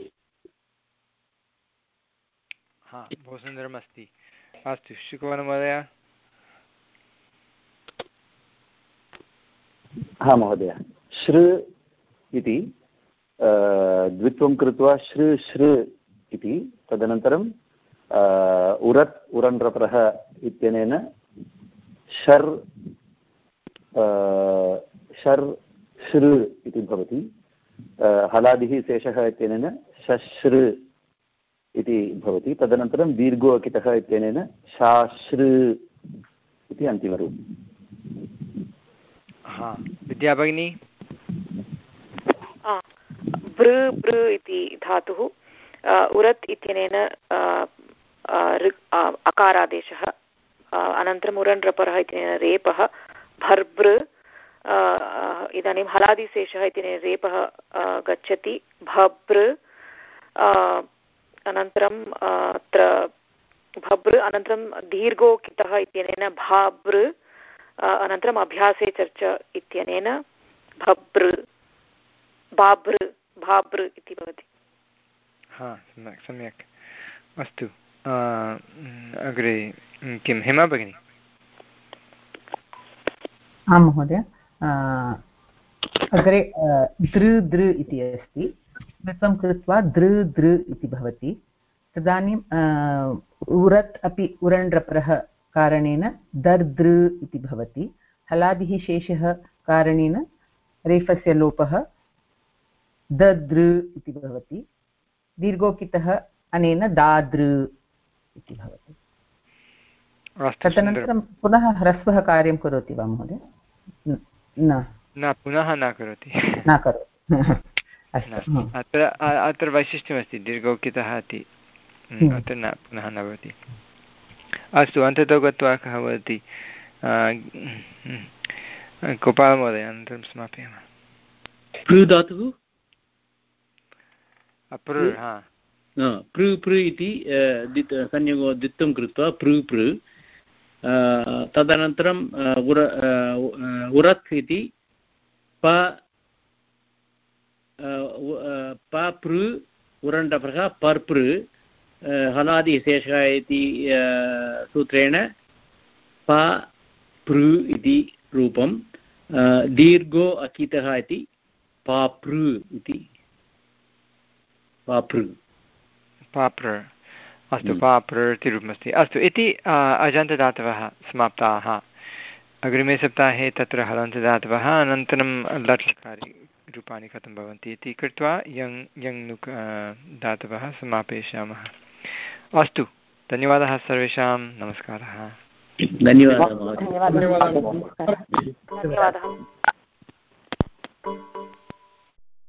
हा, बहु सुन्दरम् अस्ति। अस्तु, शुकवनमहोदय। हा महोदय, श्रृ इति द्वित्वं कृत्वा श्रृ श्रृ इति, तदनन्तरं उरत् उरन् रपरः इत्यनेन शर् शर् श्रृ इति भवति, हलादिः शेषः इत्यनेन शश्रृ इति भवति, तदनन्तरं दीर्घोकितः इत्यनेन शाश्रृ इति अन्तिमरूपम्। हा, विद्या भगिनी। बृ बृ इति धातुः उरत् इत्यनेन अकारादेशः, अनन्तरम् उरन् रपरः इत्यनेन रेपः, भर्बृ इदानीं हलादिशेषः इत्यनेन रेपः गच्छति, भबृ अनन्तरम् अत्र भबृ, अनन्तरं दीर्घोकितः इत्यनेन भाबृ, अनन्तरम् अभ्यासे चर्च इत्यनेन भबृ बाबृ भाबृ इति भवति। हा, सम्यक् सम्यक्। अस्तु, अग्रे किं हेमा भगिनी? आं महोदय, अग्रे दृ दृ इति अस्ति, कृतं कृत्वा दृ दृ इति भवति। तदानीम् उरत् अपि उरण् रपरः कारणेन दर्दृ इति भवति, हलादिः शेषः कारणेन रेफस्य लोपः ददृ इति भवति, दीर्घोकितः अनेन दादृ इति भवति। तदनन्तरं पुनः ह्रस्वः कार्यं करोति वा महोदय? न न, पुनः न करोति न करोति। अत्र अत्र वैशिष्ट्यमस्ति, दीर्घोकितः इति, अत्र न पुनः न भवति। अस्तु, अन्ततो गत्वा कः वदति? गोपालमहोदय, अनन्तरं समापयामः। पृ धातुः अपृ, हा पृ पृ इति संयोगो द्वित्वं कृत्वा पृ पृ, तदनन्तरं उर उरत् इति प प पृ उरण् रपरः पर्पृ, हलादिशेषः इति सूत्रेण प पृ इति रूपं, दीर्घो अकितः इति पापृ इति पापृ पाप्र। अस्तु, पाप्र इति रूपमस्ति। अस्तु, इति अजन्तदातवः समाप्ताः। अग्रिमे सप्ताहे तत्र हलन्तदातवः, अनन्तरं लट्लकारि रूपाणि कथं भवन्ति इति कृत्वा यङ् यङ् नुक् धातवः समापयिष्यामः। अस्तु, धन्यवादः सर्वेषां नमस्कारः धन्यवादः धन्यवादः।